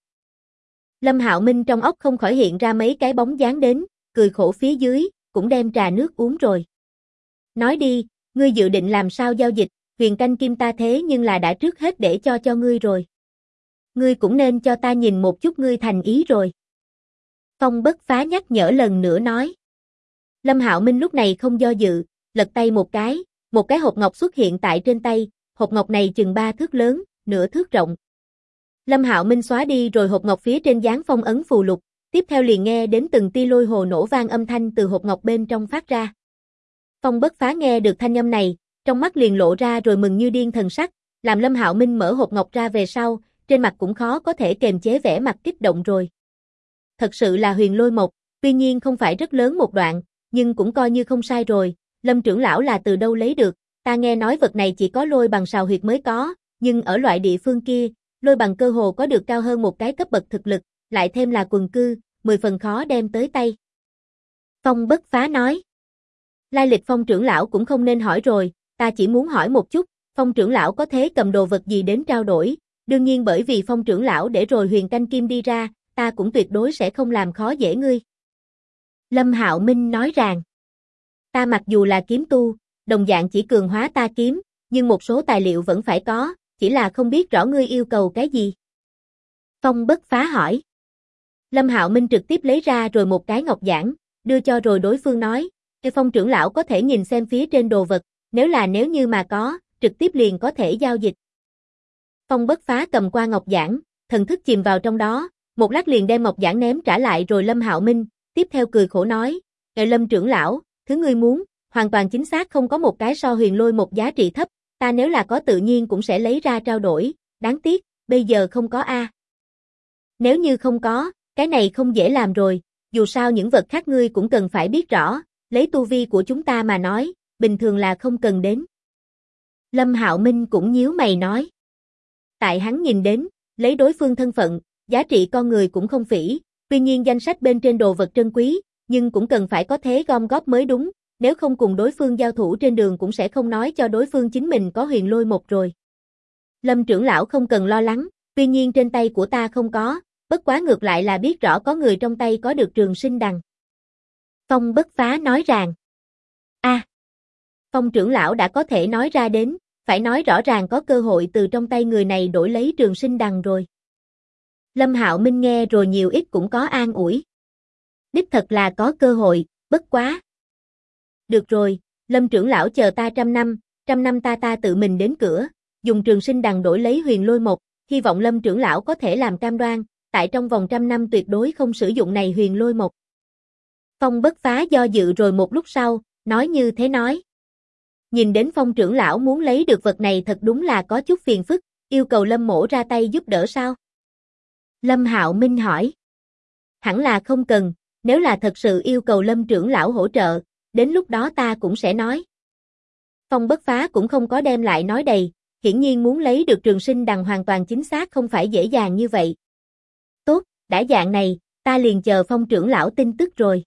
[SPEAKER 1] Lâm Hạo Minh trong óc không khỏi hiện ra mấy cái bóng dáng đến, cười khổ phía dưới, cũng đem trà nước uống rồi. Nói đi, ngươi dự định làm sao giao dịch, huyền canh kim ta thế nhưng là đã trước hết để cho ngươi rồi. Ngươi cũng nên cho ta nhìn một chút ngươi thành ý rồi. Phong Bất Phá nhắc nhở lần nữa nói. Lâm Hạo Minh lúc này không do dự, lật tay một cái hộp ngọc xuất hiện tại trên tay, hộp ngọc này chừng 3 thước lớn, nửa thước rộng. Lâm Hạo Minh xóa đi rồi hộp ngọc phía trên dán phong ấn phù lục, tiếp theo liền nghe đến từng tia lôi hồ nổ vang âm thanh từ hộp ngọc bên trong phát ra. Phong Bất Phá nghe được thanh âm này, trong mắt liền lộ ra rồi mừng như điên thần sắc, làm Lâm Hạo Minh mở hộp ngọc ra về sau, trên mặt cũng khó có thể kềm chế vẻ mặt kích động rồi. Thật sự là huyền lôi mộc, tuy nhiên không phải rất lớn một đoạn, nhưng cũng coi như không sai rồi, Lâm trưởng lão là từ đâu lấy được, ta nghe nói vật này chỉ có lôi bằng sào huyệt mới có, nhưng ở loại địa phương kia, lôi bằng cơ hồ có được cao hơn một cái cấp bậc thực lực, lại thêm là quần cư, 10 phần khó đem tới tay. Phong Bất Phá nói. Lai lịch Phong trưởng lão cũng không nên hỏi rồi, ta chỉ muốn hỏi một chút, Phong trưởng lão có thế cầm đồ vật gì đến trao đổi, đương nhiên bởi vì Phong trưởng lão để rồi Huyền Canh Kim đi ra, ta cũng tuyệt đối sẽ không làm khó dễ ngươi. Lâm Hạo Minh nói rằng, ta mặc dù là kiếm tu, đồng dạng chỉ cường hóa ta kiếm, nhưng một số tài liệu vẫn phải có, chỉ là không biết rõ ngươi yêu cầu cái gì. Phong Bất Phá hỏi. Lâm Hạo Minh trực tiếp lấy ra rồi một cái ngọc giản, đưa cho rồi đối phương nói, Phong trưởng lão có thể nhìn xem phía trên đồ vật, nếu như mà có, trực tiếp liền có thể giao dịch. Phong Bất Phá cầm qua ngọc giản, thần thức chìm vào trong đó, một lát liền đem ngọc giản ném trả lại rồi Lâm Hạo Minh, tiếp theo cười khổ nói, Lâm trưởng lão, thứ ngươi muốn, hoàn toàn chính xác không có một cái so huyền lôi một giá trị thấp, ta nếu là có tự nhiên cũng sẽ lấy ra trao đổi, đáng tiếc, bây giờ không có a. Nếu như không có, cái này không dễ làm rồi, dù sao những vật khác ngươi cũng cần phải biết rõ, lấy tu vi của chúng ta mà nói, bình thường là không cần đến. Lâm Hạo Minh cũng nhíu mày nói. Tại hắn nhìn đến, lấy đối phương thân phận, giá trị con người cũng không phỉ, tuy nhiên danh sách bên trên đồ vật trân quý, nhưng cũng cần phải có thế gom góp mới đúng, nếu không cùng đối phương giao thủ trên đường cũng sẽ không nói cho đối phương chính mình có huyền lôi một rồi. Lâm trưởng lão không cần lo lắng, tuy nhiên trên tay của ta không có, bất quá ngược lại là biết rõ có người trong tay có được trường sinh đằng. Phong Bất Phá nói rằng, Phong trưởng lão đã có thể nói ra đến, phải nói rõ ràng có cơ hội từ trong tay người này đổi lấy trường sinh đằng rồi. Lâm Hạo Minh nghe rồi nhiều ít cũng có an ủi. Đích thật là có cơ hội, bất quá. Được rồi, Lâm trưởng lão chờ ta 100 năm ta tự mình đến cửa, dùng trường sinh đằng đổi lấy huyền lôi một, hy vọng Lâm trưởng lão có thể làm cam đoan, tại trong vòng 100 năm tuyệt đối không sử dụng này huyền lôi một. Phong Bất Phá do dự rồi một lúc sau, nói như thế nói. Nhìn đến Phong trưởng lão muốn lấy được vật này thật đúng là có chút phiền phức, yêu cầu Lâm mỗ ra tay giúp đỡ sao? Lâm Hạo Minh hỏi. Hẳn là không cần, nếu là thật sự yêu cầu Lâm trưởng lão hỗ trợ, đến lúc đó ta cũng sẽ nói. Phong Bất Phá cũng không có đem lại nói đầy, hiển nhiên muốn lấy được trường sinh đằng hoàn toàn chính xác không phải dễ dàng như vậy. Tốt, đã dạng này, ta liền chờ Phong trưởng lão tin tức rồi.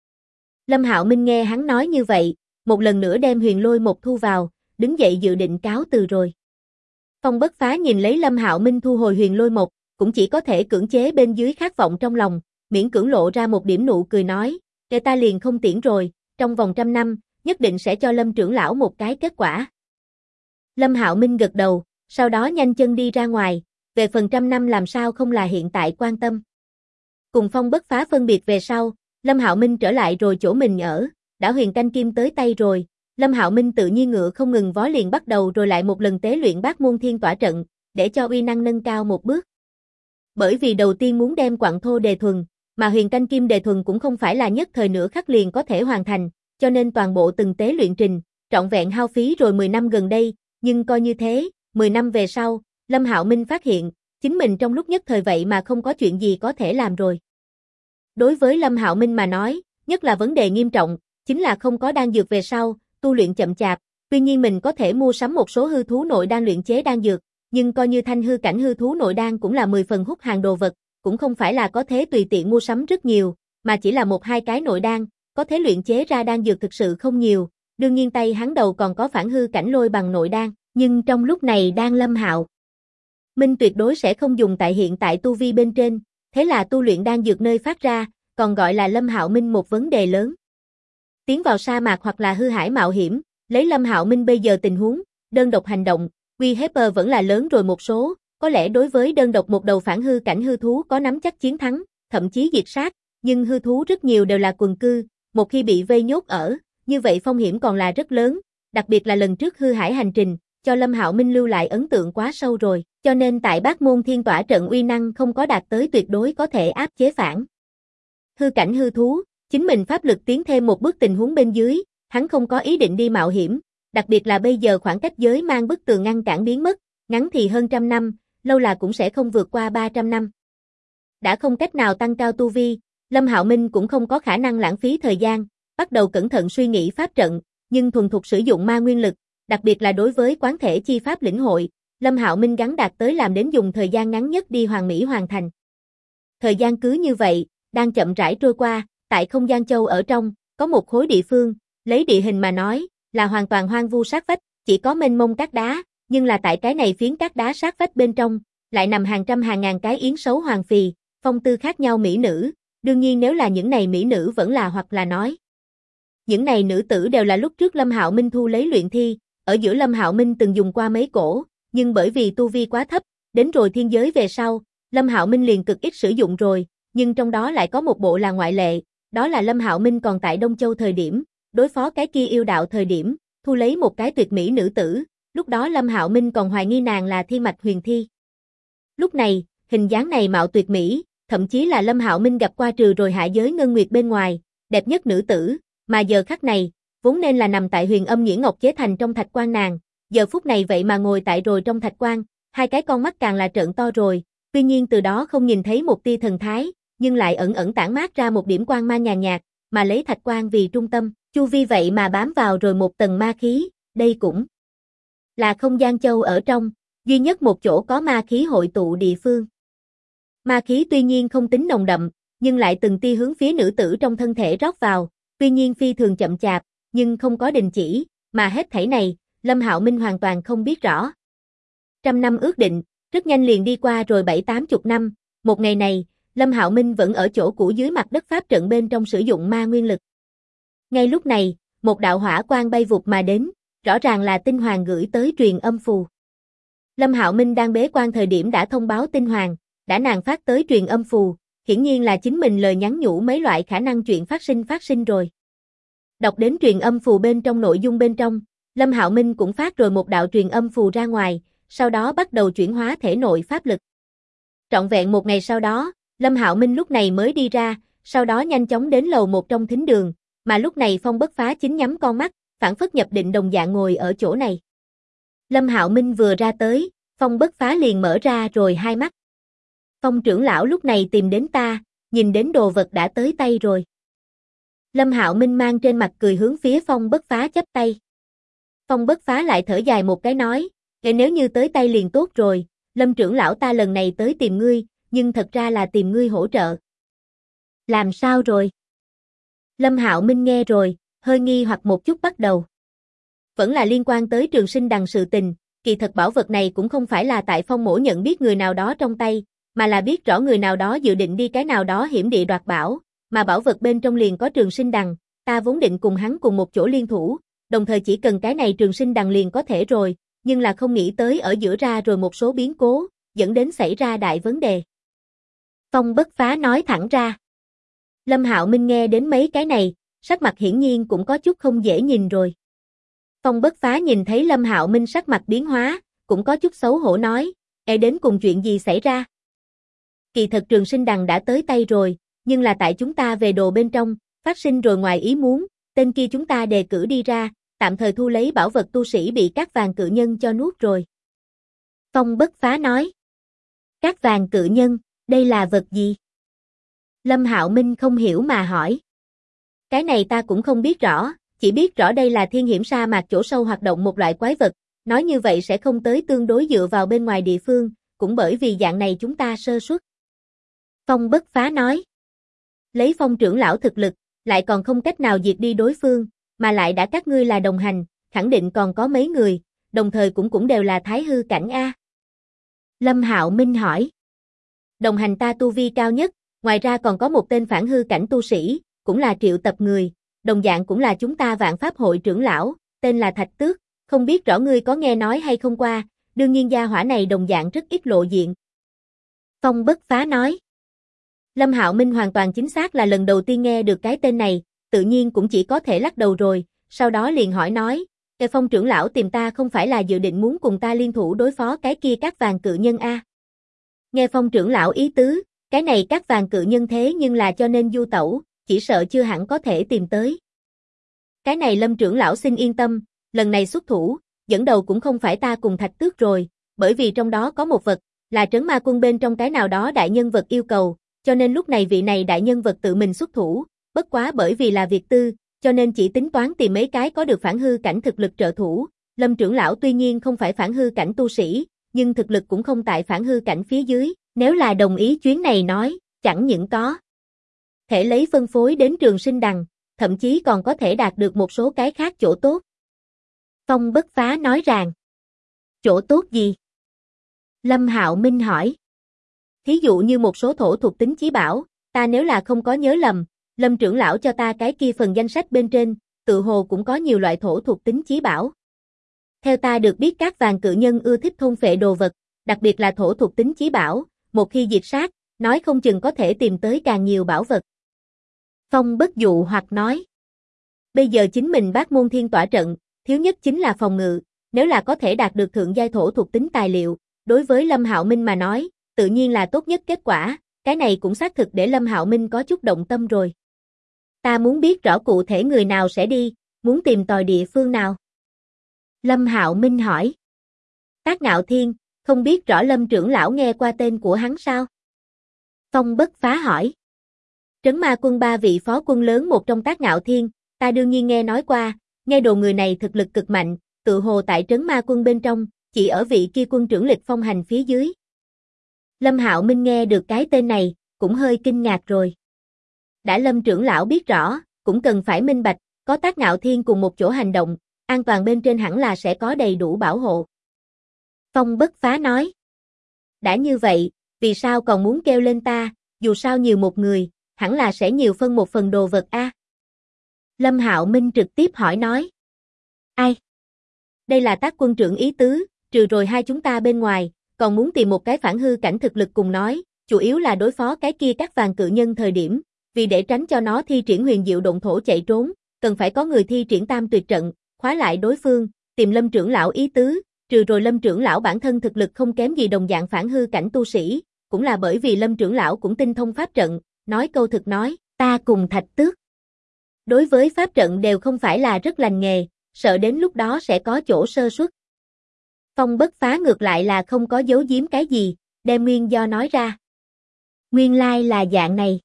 [SPEAKER 1] Lâm Hạo Minh nghe hắn nói như vậy, một lần nữa đem huyền lôi một thu vào, đứng dậy dự định cáo từ rồi. Phong Bất Phá nhìn lấy Lâm Hạo Minh thu hồi huyền lôi một, cũng chỉ có thể cưỡng chế bên dưới khát vọng trong lòng, miễn cưỡng lộ ra một điểm nụ cười nói, để ta liền không tiễn rồi, trong vòng 100 năm, nhất định sẽ cho Lâm trưởng lão một cái kết quả. Lâm Hạo Minh gật đầu, sau đó nhanh chân đi ra ngoài, về phần 100 năm làm sao không là hiện tại quan tâm. Cùng Phong Bất Phá phân biệt về sau, Lâm Hạo Minh trở lại rồi chỗ mình ở, đã huyền canh kim tới tay rồi, Lâm Hạo Minh tự nhiên ngựa không ngừng vó liền bắt đầu rồi lại một lần tế luyện Bát Môn Thiên Tỏa trận, để cho uy năng nâng cao một bước. Bởi vì đầu tiên muốn đem quặng thô đề thuần, mà huyền canh kim đề thuần cũng không phải là nhất thời nửa khắc liền có thể hoàn thành, cho nên toàn bộ từng tế luyện trình, trọn vẹn hao phí rồi 10 năm gần đây, nhưng coi như thế, 10 năm về sau, Lâm Hạo Minh phát hiện, chính mình trong lúc nhất thời vậy mà không có chuyện gì có thể làm rồi. Đối với Lâm Hạo Minh mà nói, nhất là vấn đề nghiêm trọng, chính là không có đan dược về sau, tu luyện chậm chạp, tuy nhiên mình có thể mua sắm một số hư thú nội đan luyện chế đan dược, nhưng coi như thanh hư cảnh hư thú nội đan cũng là 10 phần hút hàng đồ vật, cũng không phải là có thể tùy tiện mua sắm rất nhiều, mà chỉ là 1-2 cái nội đan, có thể luyện chế ra đan dược thực sự không nhiều, đương nhiên tay hắn đầu còn có phản hư cảnh lôi bằng nội đan, nhưng trong lúc này đang Lâm Hạo Minh tuyệt đối sẽ không dùng tại hiện tại tu vi bên trên, thế là tu luyện đan dược nơi phát ra, còn gọi là Lâm Hạo Minh một vấn đề lớn. Tiến vào sa mạc hoặc là hư hải mạo hiểm, lấy Lâm Hạo Minh bây giờ tình huống, đơn độc hành động, uy hiếp vẫn là lớn rồi một số, có lẽ đối với đơn độc một đầu phản hư cảnh hư thú có nắm chắc chiến thắng, thậm chí diệt sát, nhưng hư thú rất nhiều đều là quần cư, một khi bị vây nhốt ở, như vậy phong hiểm còn là rất lớn, đặc biệt là lần trước hư hải hành trình, cho Lâm Hạo Minh lưu lại ấn tượng quá sâu rồi, cho nên tại Bát Môn Thiên Tỏa trận uy năng không có đạt tới tuyệt đối có thể áp chế phản hư cảnh hư thú, chính mình pháp lực tiến thêm một bước tình huống bên dưới, hắn không có ý định đi mạo hiểm, đặc biệt là bây giờ khoảng cách giới mang bức tường ngăn cản biến mất, ngắn thì hơn 100 năm, lâu là cũng sẽ không vượt qua 300 năm. Đã không cách nào tăng cao tu vi, Lâm Hạo Minh cũng không có khả năng lãng phí thời gian, bắt đầu cẩn thận suy nghĩ pháp trận, nhưng thuần thục sử dụng ma nguyên lực, đặc biệt là đối với quán thể chi pháp lĩnh hội, Lâm Hạo Minh gắn đạt tới làm đến dùng thời gian ngắn nhất đi hoàn mỹ hoàn thành. Thời gian cứ như vậy, đang chậm rãi trôi qua, tại không gian châu ở trong, có một khối địa phương, lấy địa hình mà nói, là hoàn toàn hoang vu sát vách, chỉ có mênh mông cát đá, nhưng là tại cái này phiến cát đá sát vách bên trong, lại nằm hàng trăm hàng ngàn cái yến sấu hoàng phì, phong tư khác nhau mỹ nữ, đương nhiên nếu là những này mỹ nữ vẫn là hoặc là nói. Những này nữ tử đều là lúc trước Lâm Hạo Minh thu lấy luyện thi, ở giữa Lâm Hạo Minh từng dùng qua mấy cổ, nhưng bởi vì tu vi quá thấp, đến rồi thiên giới về sau, Lâm Hạo Minh liền cực ít sử dụng rồi, nhưng trong đó lại có một bộ là ngoại lệ, đó là Lâm Hạo Minh còn tại Đông Châu thời điểm, đối phó cái kia yêu đạo thời điểm, thu lấy một cái tuyệt mỹ nữ tử, lúc đó Lâm Hạo Minh còn hoài nghi nàng là Thiên Mạch Huyền Thi. Lúc này, hình dáng này mạo tuyệt mỹ, thậm chí là Lâm Hạo Minh gặp qua trừ rồi hạ giới ngân nguyệt bên ngoài, đẹp nhất nữ tử, mà giờ khắc này, vốn nên là nằm tại Huyền Âm Nhĩ Ngọc chế thành trong thạch quan nàng, giờ phút này vậy mà ngồi tại rồi trong thạch quan, hai cái con mắt càng là trợn to rồi, tuy nhiên từ đó không nhìn thấy một tia thần thái, nhưng lại ẩn ẩn tản mát ra một điểm quang mang nhàn nhạt, mà lấy thạch quan vì trung tâm, chu vi vậy mà bám vào rồi một tầng ma khí, đây cũng là không gian châu ở trong, duy nhất một chỗ có ma khí hội tụ địa phương. Ma khí tuy nhiên không tính nồng đậm, nhưng lại từng tia hướng phía nữ tử trong thân thể rót vào, tuy nhiên phi thường chậm chạp, nhưng không có đình chỉ, mà hết thảy này, Lâm Hạo Minh hoàn toàn không biết rõ. 100 năm ước định, rất nhanh liền đi qua rồi 7-80 năm, một ngày này, Lâm Hạo Minh vẫn ở chỗ cũ dưới mặt đất pháp trận bên trong sử dụng ma nguyên lực. Ngay lúc này, một đạo hỏa quang bay vụt mà đến, rõ ràng là Tinh Hoàng gửi tới truyền âm phù. Lâm Hạo Minh đang bế quan thời điểm đã thông báo Tinh Hoàng, đã nàng phát tới truyền âm phù, hiển nhiên là chính mình lời nhắn nhủ mấy loại khả năng chuyện phát sinh rồi. Đọc đến truyền âm phù bên trong nội dung bên trong, Lâm Hạo Minh cũng phát rồi một đạo truyền âm phù ra ngoài, sau đó bắt đầu chuyển hóa thể nội pháp lực. Trọn vẹn một ngày sau đó, Lâm Hạo Minh lúc này mới đi ra, sau đó nhanh chóng đến lầu một trong thính đường, mà lúc này Phong Bất Phá chính nhắm con mắt, phảng phất nhập định đồng dạng ngồi ở chỗ này. Lâm Hạo Minh vừa ra tới, Phong Bất Phá liền mở ra rồi hai mắt. Phong trưởng lão lúc này tìm đến ta, nhìn đến đồ vật đã tới tay rồi. Lâm Hạo Minh mang trên mặt cười hướng phía Phong Bất Phá chắp tay. Phong Bất Phá lại thở dài một cái nói, nếu như tới tay liền tốt rồi, Lâm trưởng lão ta lần này tới tìm ngươi, nhưng thật ra là tìm ngươi hỗ trợ. Làm sao rồi? Lâm Hạo Minh nghe rồi, hơi nghi hoặc một chút bắt đầu. Vẫn là liên quan tới Trường Sinh Đằng sự tình, kỳ thật bảo vật này cũng không phải là tại Phong mỗ nhận biết người nào đó trong tay, mà là biết rõ người nào đó dự định đi cái nào đó hiểm địa đoạt bảo, mà bảo vật bên trong liền có Trường Sinh Đằng, ta vốn định cùng hắn cùng một chỗ liên thủ, đồng thời chỉ cần cái này Trường Sinh Đằng liền có thể rồi, nhưng là không nghĩ tới ở giữa ra rồi một số biến cố, dẫn đến xảy ra đại vấn đề. Phong Bất Phá nói thẳng ra. Lâm Hạo Minh nghe đến mấy cái này, sắc mặt hiển nhiên cũng có chút không dễ nhìn rồi. Phong Bất Phá nhìn thấy Lâm Hạo Minh sắc mặt biến hóa, cũng có chút xấu hổ nói, đến cùng chuyện gì xảy ra? Kỳ thật Trường Sinh Đằng đã tới tay rồi, nhưng là tại chúng ta về đồ bên trong, phát sinh rồi ngoài ý muốn, tên kia chúng ta đề cử đi ra, tạm thời thu lấy bảo vật tu sĩ bị Cát Vàng Cự Nhân cho nuốt rồi. Phong Bất Phá nói. Cát Vàng Cự Nhân, đây là vật gì? Lâm Hạo Minh không hiểu mà hỏi. Cái này ta cũng không biết rõ, chỉ biết rõ đây là thiên hiểm sa mạc chỗ sâu hoạt động một loại quái vật, nói như vậy sẽ không tới tương đối dựa vào bên ngoài địa phương, cũng bởi vì dạng này chúng ta sơ suất. Phong Bất Phá nói. Lấy Phong trưởng lão thực lực, lại còn không cách nào diệt đi đối phương, mà lại đã các ngươi là đồng hành, khẳng định còn có mấy người, đồng thời cũng đều là thái hư cảnh A. Lâm Hạo Minh hỏi. Đồng hành ta tu vi cao nhất, ngoài ra còn có một tên phản hư cảnh tu sĩ, cũng là triệu tập người, đồng dạng cũng là chúng ta Vạn Pháp hội trưởng lão, tên là Thạch Tước, không biết rõ ngươi có nghe nói hay không qua, đương nhiên gia hỏa này đồng dạng rất ít lộ diện. Phong Bất Phá nói. Lâm Hạo Minh hoàn toàn chính xác là lần đầu tiên nghe được cái tên này, tự nhiên cũng chỉ có thể lắc đầu rồi, sau đó liền hỏi nói, Phong trưởng lão tìm ta không phải là dự định muốn cùng ta liên thủ đối phó cái kia Cát Vàng Cự Nhân a? Nghe Phong trưởng lão ý tứ, cái này Cát Vàng Cự Nhân thế nhưng là cho nên du tẩu, chỉ sợ chưa hẳn có thể tìm tới. Cái này Lâm trưởng lão xin yên tâm, lần này xuất thủ, dẫn đầu cũng không phải ta cùng Thạch Tước rồi, bởi vì trong đó có một vật, là Trấn Ma Quân bên trong cái nào đó đại nhân vật yêu cầu, cho nên lúc này vị này đại nhân vật tự mình xuất thủ, bất quá bởi vì là việc tư, cho nên chỉ tính toán tìm mấy cái có được phản hư cảnh thực lực trợ thủ. Lâm trưởng lão tuy nhiên không phải phản hư cảnh tu sĩ, nhưng thực lực cũng không tại phản hư cảnh phía dưới, nếu là đồng ý chuyến này nói, chẳng những có thể lấy phân phối đến Trường Sinh Đằng, thậm chí còn có thể đạt được một số cái khác chỗ tốt. Phong Bất Phá nói rằng, chỗ tốt gì? Lâm Hạo Minh hỏi. Thí dụ như một số thổ thuộc tính chí bảo, ta nếu là không có nhớ lầm, Lâm trưởng lão cho ta cái kia phần danh sách bên trên, tự hồ cũng có nhiều loại thổ thuộc tính chí bảo. Theo ta được biết các vàng cự nhân ưa thích thôn phệ đồ vật, đặc biệt là thổ thuộc tính chí bảo, một khi diệt sát, nói không chừng có thể tìm tới càng nhiều bảo vật. Phong Bất Dụ hoặc nói. Bây giờ chính mình Bát Môn Thiên tỏa trận, thiếu nhất chính là phòng ngự, nếu là có thể đạt được thượng giai thổ thuộc tính tài liệu, đối với Lâm Hạo Minh mà nói, tự nhiên là tốt nhất kết quả, cái này cũng xác thực để Lâm Hạo Minh có chút động tâm rồi. Ta muốn biết rõ cụ thể người nào sẽ đi, muốn tìm tòi địa phương nào? Lâm Hạo Minh hỏi. Tác Ngạo Thiên, không biết rõ Lâm trưởng lão nghe qua tên của hắn sao? Phong Bất Phá hỏi. Trấn Ma Quân 3 vị phó quân lớn một trong Tác Ngạo Thiên, ta đương nhiên nghe nói qua, nghe đồn người này thực lực cực mạnh, tự hồ tại Trấn Ma Quân bên trong, chỉ ở vị kia quân trưởng Lịch Phong hành phía dưới. Lâm Hạo Minh nghe được cái tên này, cũng hơi kinh ngạc rồi. Đã Lâm trưởng lão biết rõ, cũng cần phải minh bạch, có Tác Ngạo Thiên cùng một chỗ hành động, an toàn bên trên hẳn là sẽ có đầy đủ bảo hộ. Phong Bất Phá nói. Đã như vậy, vì sao còn muốn kêu lên ta, dù sao nhiều một người, hẳn là sẽ nhiều phân một phần đồ vật a. Lâm Hạo Minh trực tiếp hỏi nói. Ai? Đây là Tác quân trưởng ý tứ, trừ rồi hai chúng ta bên ngoài, còn muốn tìm một cái phản hư cảnh thực lực cùng nói, chủ yếu là đối phó cái kia các vàng cự nhân thời điểm, vì để tránh cho nó thi triển huyền diệu động thổ chạy trốn, cần phải có người thi triển tam tuyệt trận, khóa lại đối phương, tìm Lâm trưởng lão ý tứ, trừ rồi Lâm trưởng lão bản thân thực lực không kém gì đồng dạng phản hư cảnh tu sĩ, cũng là bởi vì Lâm trưởng lão cũng tinh thông pháp trận, nói câu thực nói, ta cùng Thạch Tước đối với pháp trận đều không phải là rất lành nghề, sợ đến lúc đó sẽ có chỗ sơ suất. Phong Bất Phá ngược lại là không có giấu giếm cái gì, đem nguyên do nói ra. Nguyên lai là dạng này.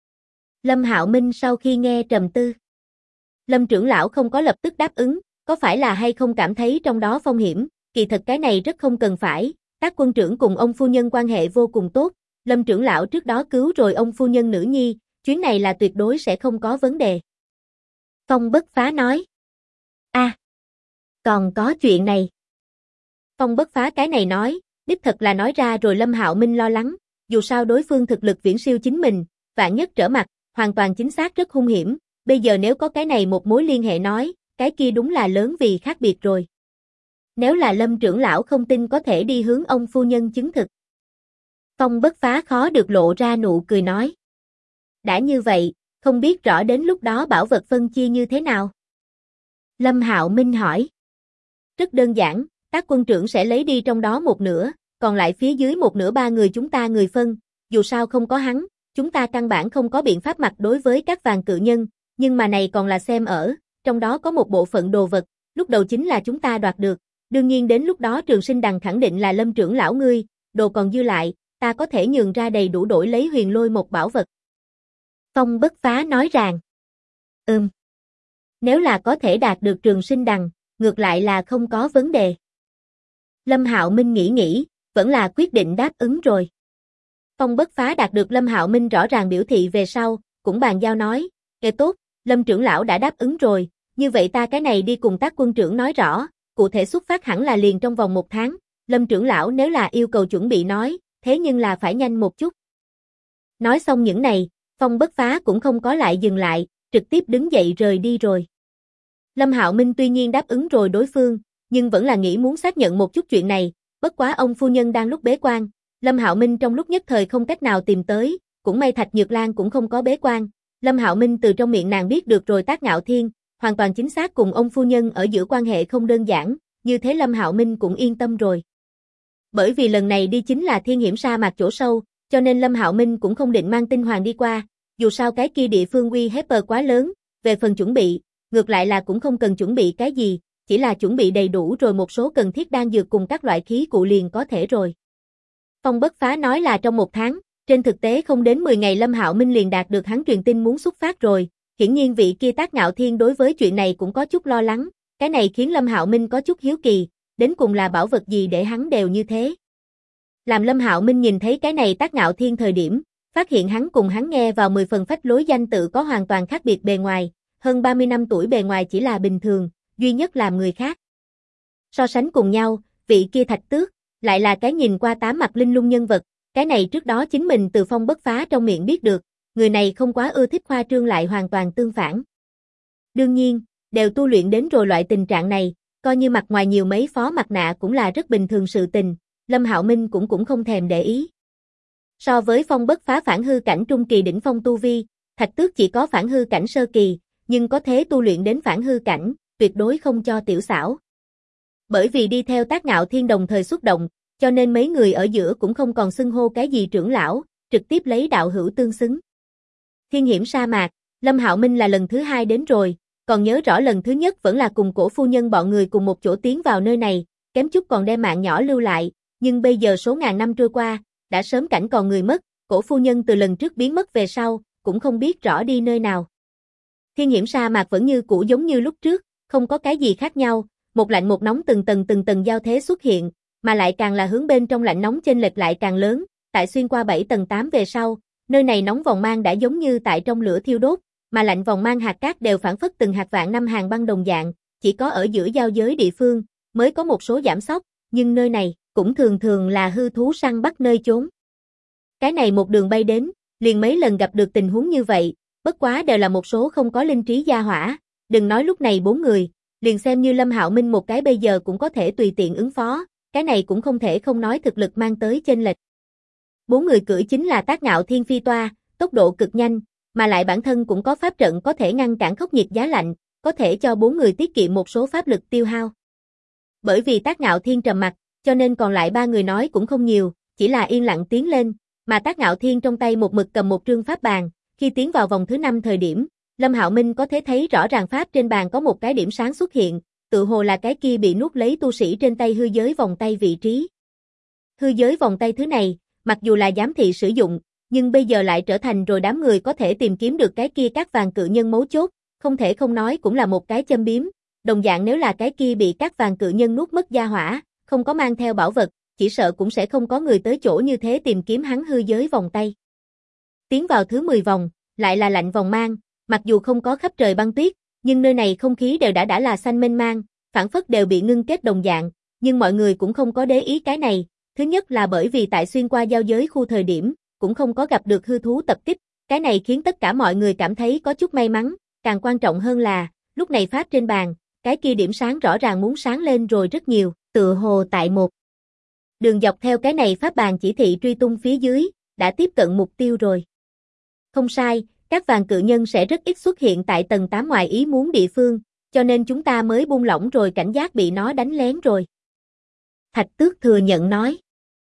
[SPEAKER 1] Lâm Hạo Minh sau khi nghe trầm tư. Lâm trưởng lão không có lập tức đáp ứng, có phải là hay không cảm thấy trong đó phong hiểm, kỳ thật cái này rất không cần phải, Tác quân trưởng cùng ông phu nhân quan hệ vô cùng tốt, Lâm trưởng lão trước đó cứu rồi ông phu nhân nữ nhi, chuyến này là tuyệt đối sẽ không có vấn đề. Phong Bất Phá nói. Còn có chuyện này. Phong Bất Phá cái này nói, đích thật là nói ra rồi Lâm Hạo Minh lo lắng, dù sao đối phương thực lực viễn siêu chính mình, vạn nhất trở mặt, hoàn toàn chính xác rất hung hiểm, bây giờ nếu có cái này một mối liên hệ nói, cái kia đúng là lớn vì khác biệt rồi. Nếu là Lâm trưởng lão không tin có thể đi hướng ông phu nhân chứng thực. Phong Bất Phá khó được lộ ra nụ cười nói. Đã như vậy, không biết rõ đến lúc đó bảo vật phân chia như thế nào? Lâm Hạo Minh hỏi. Rất đơn giản, Tác quân trưởng sẽ lấy đi trong đó một nửa, còn lại phía dưới một nửa ba người chúng ta người phân, dù sao không có hắn, chúng ta căn bản không có biện pháp mặt đối với các vàng cự nhân, nhưng mà này còn là xem ở, trong đó có một bộ phận đồ vật, lúc đầu chính là chúng ta đoạt được, đương nhiên đến lúc đó Trường Sinh Đằng khẳng định là Lâm trưởng lão ngươi, đồ còn dư lại, ta có thể nhường ra đầy đủ đổi lấy Huyền Lôi một bảo vật. Phong Bất Phá nói rằng, nếu là có thể đạt được Trường Sinh Đằng, ngược lại là không có vấn đề. Lâm Hạo Minh nghĩ, vẫn là quyết định đáp ứng rồi. Phong Bất Phá đạt được Lâm Hạo Minh rõ ràng biểu thị về sau, cũng bàn giao nói, nghe tốt, Lâm trưởng lão đã đáp ứng rồi, như vậy ta cái này đi cùng Tác quân trưởng nói rõ, cụ thể xuất phát hẳn là liền trong vòng 1 tháng, Lâm trưởng lão nếu là yêu cầu chuẩn bị nói, thế nhưng là phải nhanh một chút. Nói xong những này, Phong Bất Phá cũng không có lại dừng lại, trực tiếp đứng dậy rời đi rồi. Lâm Hạo Minh tuy nhiên đáp ứng rồi đối phương, nhưng vẫn là nghĩ muốn xác nhận một chút chuyện này, bất quá ông phu nhân đang lúc bế quan, Lâm Hạo Minh trong lúc nhất thời không cách nào tìm tới, cũng may Thạch Nhược Lan cũng không có bế quan, Lâm Hạo Minh từ trong miệng nàng biết được rồi Tác Ngạo Thiên, hoàn toàn chính xác cùng ông phu nhân ở giữa quan hệ không đơn giản, như thế Lâm Hạo Minh cũng yên tâm rồi. Bởi vì lần này đi chính là thiên hiểm sa mạc chỗ sâu, cho nên Lâm Hạo Minh cũng không định mang tinh hoàng đi qua, dù sao cái kia địa phương uy hiếp quá lớn, về phần chuẩn bị, ngược lại là cũng không cần chuẩn bị cái gì, chỉ là chuẩn bị đầy đủ rồi một số cần thiết đan dược cùng các loại khí cụ liền có thể rồi. Phong Bất Phá nói là trong 1 tháng, trên thực tế không đến 10 ngày Lâm Hạo Minh liền đạt được hắn truyền tin muốn xuất phát rồi, hiển nhiên vị kia Tác Ngạo Thiên đối với chuyện này cũng có chút lo lắng, cái này khiến Lâm Hạo Minh có chút hiếu kỳ, đến cùng là bảo vật gì để hắn đều như thế. Làm Lâm Hạo Minh nhìn thấy cái này Tác Ngạo Thiên thời điểm, phát hiện hắn cùng hắn nghe vào 10 phần phách lối danh tự có hoàn toàn khác biệt bề ngoài, hơn 30 năm tuổi bề ngoài chỉ là bình thường, duy nhất làm người khác. So sánh cùng nhau, vị kia Thạch Tước, Lại là cái nhìn qua tám mặt linh lung nhân vật, cái này trước đó chính mình từ Phong Bất Phá trong miệng biết được, người này không quá ưa thích khoa trương lại hoàn toàn tương phản. Đương nhiên, đều tu luyện đến rồi loại tình trạng này, coi như mặt ngoài nhiều mấy phó mặt nạ cũng là rất bình thường sự tình, Lâm Hạo Minh cũng không thèm để ý. So với Phong Bất Phá phản hư cảnh trung kỳ đỉnh phong tu vi, Thạch Tước chỉ có phản hư cảnh sơ kỳ, nhưng có thế tu luyện đến phản hư cảnh, tuyệt đối không cho tiểu xảo. Bởi vì đi theo Tác Ngạo Thiên đồng thời xuất động, cho nên mấy người ở giữa cũng không còn xưng hô cái gì trưởng lão, trực tiếp lấy đạo hữu tương xứng. Thiên hiểm sa mạc, Lâm Hạo Minh là lần thứ 2 đến rồi, còn nhớ rõ lần thứ nhất vẫn là cùng Cổ phu nhân bọn người cùng một chỗ tiến vào nơi này, kém chút còn đem mạng nhỏ lưu lại, nhưng bây giờ số ngàn năm trôi qua, đã sớm cảnh còn người mất, Cổ phu nhân từ lần trước biến mất về sau, cũng không biết rõ đi nơi nào. Thiên hiểm sa mạc vẫn như cũ giống như lúc trước, không có cái gì khác nhau, một lạnh một nóng từng tầng giao thế xuất hiện, mà lại càng là hướng bên trong lạnh nóng chênh lệch lại càng lớn, tại xuyên qua 7 tầng 8 về sau, nơi này nóng vòng mang đã giống như tại trong lửa thiêu đốt, mà lạnh vòng mang hạt cát đều phản phất từng hạt vạn năm hàng băng đồng dạng, chỉ có ở giữa giao giới địa phương mới có một số giảm sóc, nhưng nơi này cũng thường thường là hư thú săn bắt nơi chốn. Cái này một đường bay đến, liền mấy lần gặp được tình huống như vậy, bất quá đều là một số không có linh trí gia hỏa, đừng nói lúc này 4 người, liền xem như Lâm Hạo Minh một cái bây giờ cũng có thể tùy tiện ứng phó, cái này cũng không thể không nói thực lực mang tới chênh lệch. 4 người cưỡi chính là Tác Ngạo Thiên phi toa, tốc độ cực nhanh, mà lại bản thân cũng có pháp trận có thể ngăn cản khốc nhiệt giá lạnh, có thể cho 4 người tiết kiệm một số pháp lực tiêu hao. Bởi vì Tác Ngạo Thiên trầm mặc, cho nên còn lại 3 người nói cũng không nhiều, chỉ là yên lặng tiến lên, mà Tác Ngạo Thiên trong tay một mực cầm một trương pháp bàn, khi tiến vào vòng thứ 5 thời điểm, Lâm Hạo Minh có thể thấy rõ ràng pháp trên bàn có một cái điểm sáng xuất hiện, tự hồ là cái kia bị nuốt lấy tu sĩ trên tay hư giới vòng tay vị trí. Hư giới vòng tay thứ này, mặc dù là giám thị sử dụng, nhưng bây giờ lại trở thành rồi đám người có thể tìm kiếm được cái kia cát vàng cự nhân mấu chốt, không thể không nói cũng là một cái châm biếm, đồng dạng nếu là cái kia bị cát vàng cự nhân nuốt mất gia hỏa, không có mang theo bảo vật, chỉ sợ cũng sẽ không có người tới chỗ như thế tìm kiếm hắn hư giới vòng tay. Tiến vào thứ 10 vòng, lại là lạnh vòng mang, mặc dù không có khắp trời băng tuyết, nhưng nơi này không khí đều đã là xanh mênh mang, phản phất đều bị ngưng kết đồng dạng, nhưng mọi người cũng không có để ý cái này, thứ nhất là bởi vì tại xuyên qua giao giới khu thời điểm, cũng không có gặp được hư thú tập kích, cái này khiến tất cả mọi người cảm thấy có chút may mắn, càng quan trọng hơn là, lúc này pháp trên bàn, cái kia điểm sáng rõ ràng muốn sáng lên rồi rất nhiều, tựa hồ tại một đường dọc theo cái này pháp bàn chỉ thị truy tung phía dưới, đã tiếp cận mục tiêu rồi. Không sai, các vàng cự nhân sẽ rất ít xuất hiện tại tầng 8 ngoài ý muốn địa phương, cho nên chúng ta mới buông lỏng rồi cảnh giác bị nó đánh lén rồi. Thạch Tước thừa nhận nói.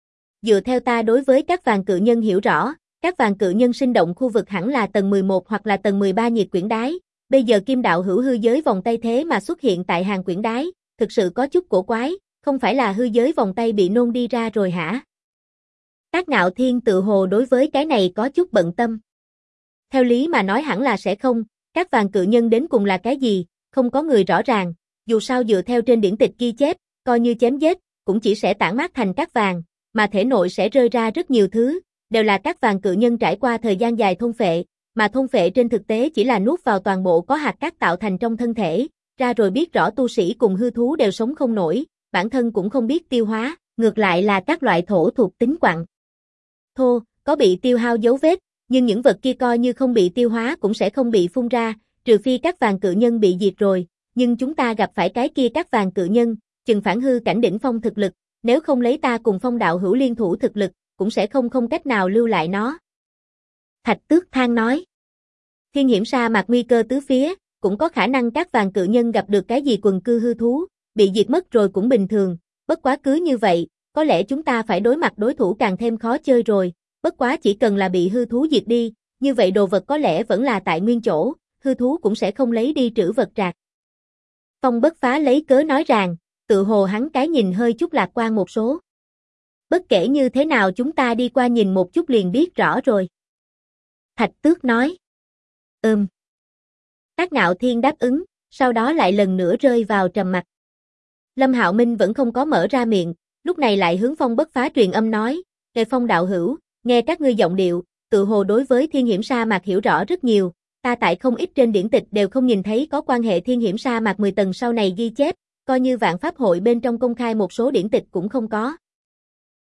[SPEAKER 1] Dựa theo ta đối với các vàng cự nhân hiểu rõ, các vàng cự nhân sinh động khu vực hẳn là tầng 11 hoặc là tầng 13 nhiệt quyển đái, bây giờ Kim đạo hữu hư giới vòng tay thế mà xuất hiện tại hàng quyển đái, thực sự có chút cổ quái, không phải là hư giới vòng tay bị nôn đi ra rồi hả? Tác Ngạo Thiên tự hồ đối với cái này có chút bận tâm. Theo lý mà nói hẳn là sẽ không, các vàng cự nhân đến cùng là cái gì, không có người rõ ràng, dù sao dựa theo trên điển tịch ghi chép, coi như chém giết, cũng chỉ sẽ tản mát thành các vàng, mà thể nội sẽ rơi ra rất nhiều thứ, đều là các vàng cự nhân trải qua thời gian dài thôn phệ, mà thôn phệ trên thực tế chỉ là nuốt vào toàn bộ có hạt cát tạo thành trong thân thể, ra rồi biết rõ tu sĩ cùng hư thú đều sống không nổi, bản thân cũng không biết tiêu hóa, ngược lại là các loại thổ thuộc tính quặng. Thô, có bị tiêu hao dấu vết, nhưng những vật kia coi như không bị tiêu hóa cũng sẽ không bị phun ra, trừ phi các vàng cự nhân bị diệt rồi, nhưng chúng ta gặp phải cái kia các vàng cự nhân, chừng phản hư cảnh đỉnh phong thực lực, nếu không lấy ta cùng Phong đạo hữu liên thủ thực lực, cũng sẽ không cách nào lưu lại nó. Thạch Tước than nói. Thiên hiểm sa mạc nguy cơ tứ phía, cũng có khả năng các vàng cự nhân gặp được cái gì quần cư hư thú, bị diệt mất rồi cũng bình thường, bất quá cứ như vậy, có lẽ chúng ta phải đối mặt đối thủ càng thêm khó chơi rồi, bất quá chỉ cần là bị hư thú diệt đi, như vậy đồ vật có lẽ vẫn là tại nguyên chỗ, hư thú cũng sẽ không lấy đi trữ vật trạc. Phong Bất Phá lấy cớ nói rằng, tự hồ hắn cái nhìn hơi chút lạc quan một số. Bất kể như thế nào chúng ta đi qua nhìn một chút liền biết rõ rồi. Thạch Tước nói. Tác Ngạo Thiên đáp ứng, sau đó lại lần nữa rơi vào trầm mặc. Lâm Hạo Minh vẫn không có mở ra miệng, lúc này lại hướng Phong Bất Phá truyền âm nói, "Nghe Phong đạo hữu, nghe các ngươi giọng điệu, tự hồ đối với thiên hiểm sa mạc hiểu rõ rất nhiều, ta tại không ít trên điển tịch đều không nhìn thấy có quan hệ thiên hiểm sa mạc 10 tầng sau này ghi chép, coi như Vạn Pháp hội bên trong công khai một số điển tịch cũng không có.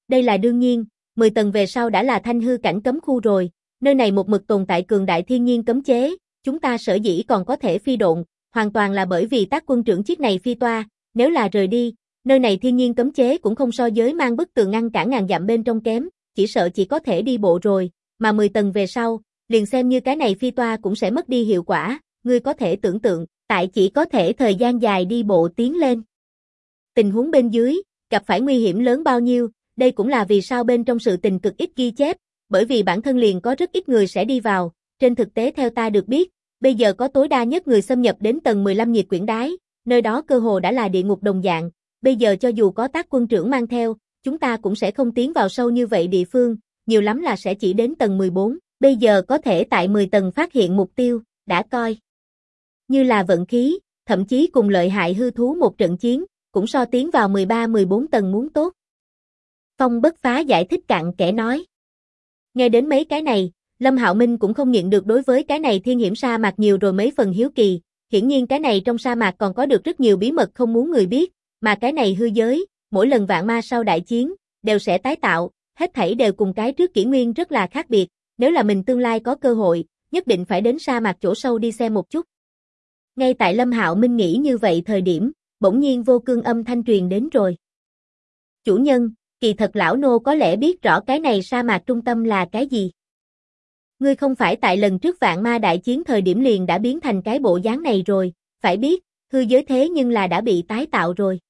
[SPEAKER 1] Đây là đương nhiên, 10 tầng về sau đã là thanh hư cảnh cấm khu rồi, nơi này một mực tồn tại cường đại thiên nhiên cấm chế, chúng ta sở dĩ còn có thể phi độn, hoàn toàn là bởi vì tác quân trưởng chiếc này phi toa, nếu là rời đi, nơi này thiên nhiên cấm chế cũng không so với mang bức tường ngăn cản ngàn dặm bên trong kém, chỉ sợ chỉ có thể đi bộ rồi, mà 10 tầng về sau, liền xem như cái này phi toa cũng sẽ mất đi hiệu quả, ngươi có thể tưởng tượng, tại chỉ có thể thời gian dài đi bộ tiến lên. Tình huống bên dưới, gặp phải nguy hiểm lớn bao nhiêu, đây cũng là vì sao bên trong sự tình cực ít ghi chép, bởi vì bản thân liền có rất ít người sẽ đi vào, trên thực tế theo ta được biết, bây giờ có tối đa nhất người xâm nhập đến tầng 15 nhiệt quyển đái, nơi đó cơ hồ đã là địa ngục đồng dạng, bây giờ cho dù có tác quân trưởng mang theo, chúng ta cũng sẽ không tiến vào sâu như vậy địa phương, nhiều lắm là sẽ chỉ đến tầng 14, bây giờ có thể tại 10 tầng phát hiện mục tiêu, đã coi như là vận khí, thậm chí cùng lợi hại hư thú một trận chiến, cũng so tiến vào 13-14 tầng muốn tốt. Phong Bất Phá giải thích cặn kẽ nói. Nghe đến mấy cái này, Lâm Hạo Minh cũng không nhịn được đối với cái này thiên hiểm sa mạc nhiều rồi mấy phần hiếu kỳ, hiển nhiên cái này trong sa mạc còn có được rất nhiều bí mật không muốn người biết, mà cái này hư giới, mỗi lần vạn ma sau đại chiến, đều sẽ tái tạo, hết thảy đều cùng cái trước kỷ nguyên rất là khác biệt, nếu là mình tương lai có cơ hội, nhất định phải đến sa mạc chỗ sâu đi xem một chút. Ngay tại Lâm Hạo Minh nghĩ như vậy thời điểm, bỗng nhiên Vô Cương âm thanh truyền đến rồi. Chủ nhân, kỳ thật lão nô có lẽ biết rõ cái này sa mạc trung tâm là cái gì. Ngươi không phải tại lần trước vạn ma đại chiến thời điểm liền đã biến thành cái bộ dáng này rồi, phải biết, hư giới thế nhưng là đã bị tái tạo rồi.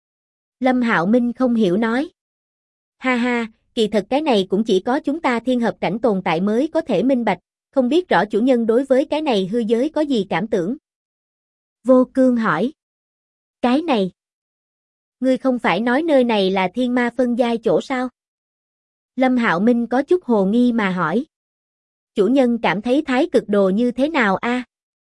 [SPEAKER 1] Lâm Hạo Minh không hiểu nói. Ha ha, kỳ thật cái này cũng chỉ có chúng ta thiên hợp cảnh tồn tại mới có thể minh bạch, không biết rõ chủ nhân đối với cái này hư giới có gì cảm tưởng. Vô Cương hỏi. Cái này. Ngươi không phải nói nơi này là thiên ma phân giai chỗ sao? Lâm Hạo Minh có chút hồ nghi mà hỏi. Chủ nhân cảm thấy thái cực đồ như thế nào a?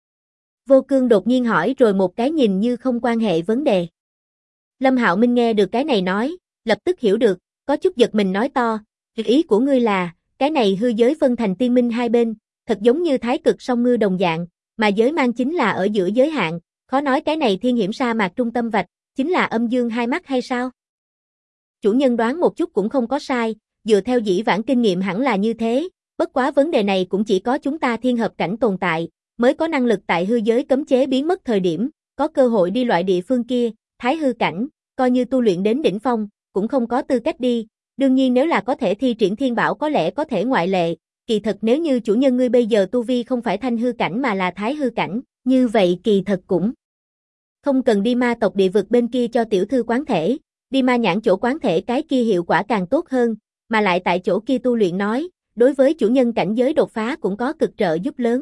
[SPEAKER 1] Vô Cương đột nhiên hỏi rồi một cái nhìn như không quan hệ vấn đề. Lâm Hạo Minh nghe được cái này nói, lập tức hiểu được, có chút giật mình nói to, ý của ngươi là, cái này hư giới phân thành tiên minh hai bên, thật giống như thái cực song ngư đồng dạng, mà giới mang chính là ở giữa giới hạn, khó nói cái này thiên hiểm sa mạc trung tâm vạch, chính là âm dương hai mắt hay sao? Chủ nhân đoán một chút cũng không có sai, dựa theo dĩ vãng kinh nghiệm hẳn là như thế, bất quá vấn đề này cũng chỉ có chúng ta thiên hợp cảnh tồn tại, mới có năng lực tại hư giới cấm chế biến mất thời điểm, có cơ hội đi loại địa phương kia, thái hư cảnh, coi như tu luyện đến đỉnh phong, cũng không có tư cách đi, đương nhiên nếu là có thể thi triển thiên bảo có lẽ có thể ngoại lệ, kỳ thật nếu như chủ nhân ngươi bây giờ tu vi không phải thanh hư cảnh mà là thái hư cảnh, như vậy kỳ thật cũng không cần đi ma tộc địa vực bên kia cho tiểu thư quán thể, đi ma nhãn chỗ quán thể cái kia hiệu quả càng tốt hơn, mà lại tại chỗ kia tu luyện nói, đối với chủ nhân cảnh giới đột phá cũng có cực trợ giúp lớn.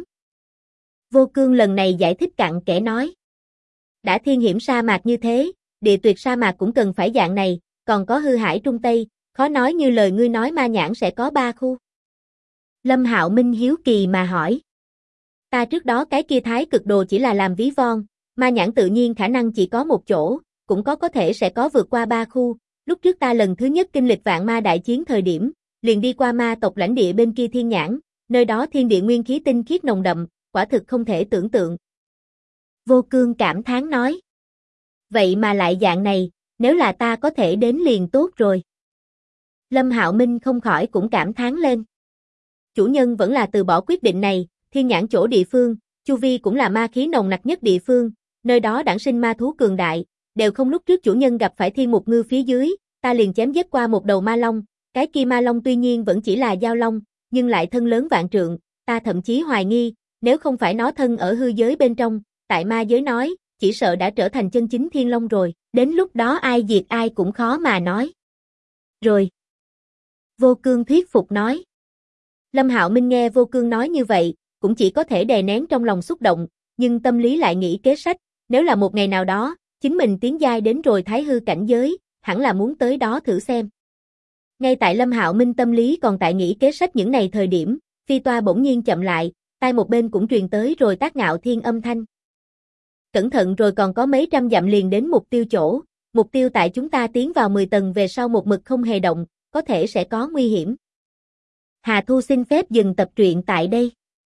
[SPEAKER 1] Vô Cương lần này giải thích cặn kẽ nói. Đã thiên hiểm sa mạc như thế, địa tuyệt sa mạc cũng cần phải dạng này, còn có hư hải trung tây, khó nói như lời ngươi nói ma nhãn sẽ có 3 khu. Lâm Hạo Minh hiếu kỳ mà hỏi. Ta trước đó cái kia thái cực đồ chỉ là làm ví von, ma nhãn tự nhiên khả năng chỉ có một chỗ, cũng có thể sẽ có vượt qua 3 khu, lúc trước ta lần thứ nhất kinh lịch vạn ma đại chiến thời điểm, liền đi qua ma tộc lãnh địa bên kia thiên nhãn, nơi đó thiên địa nguyên khí tinh khiết nồng đậm, quả thực không thể tưởng tượng. Vô Cương cảm thán nói. Vậy mà lại dạng này, nếu là ta có thể đến liền tốt rồi. Lâm Hạo Minh không khỏi cũng cảm thán lên. Chủ nhân vẫn là từ bỏ quyết định này, thiên nhãn chỗ địa phương, chu vi cũng là ma khí nồng nặc nhất địa phương, nơi đó đản sinh ma thú cường đại, đều không lúc trước chủ nhân gặp phải thiên mục ngư phía dưới, ta liền chém giết qua một đầu ma long, cái kia ma long tuy nhiên vẫn chỉ là giao long, nhưng lại thân lớn vạn trượng, ta thậm chí hoài nghi, nếu không phải nó thân ở hư giới bên trong, tại ma giới nói, chỉ sợ đã trở thành chân chính thiên long rồi, đến lúc đó ai diệt ai cũng khó mà nói. Rồi. Vô Cương thuyết phục nói. Lâm Hạo Minh nghe Vô Cương nói như vậy, cũng chỉ có thể đè nén trong lòng xúc động, nhưng tâm lý lại nghĩ kế sách, nếu là một ngày nào đó, chính mình tiến giai đến rồi thái hư cảnh giới, hẳn là muốn tới đó thử xem. Ngay tại Lâm Hạo Minh tâm lý còn tại nghĩ kế sách những này thời điểm, phi toa bỗng nhiên chậm lại, tai một bên cũng truyền tới rồi Tác Ngạo Thiên âm thanh. Cẩn thận rồi còn có mấy trăm dặm liền đến mục tiêu chỗ, mục tiêu tại chúng ta tiến vào 10 tầng về sau một mực không hề động, có thể sẽ có nguy hiểm. Hà Thu xin phép dừng tập truyện tại đây.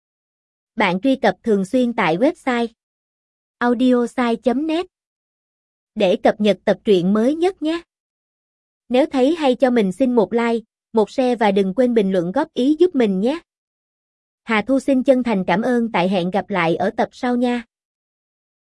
[SPEAKER 1] Bạn truy cập thường xuyên tại website audiosai.net để cập nhật tập truyện mới nhất nhé. Nếu thấy hay cho mình xin một like, một share và đừng quên bình luận góp ý giúp mình nhé. Hà Thu xin chân thành cảm ơn tại hẹn gặp lại ở tập sau nha.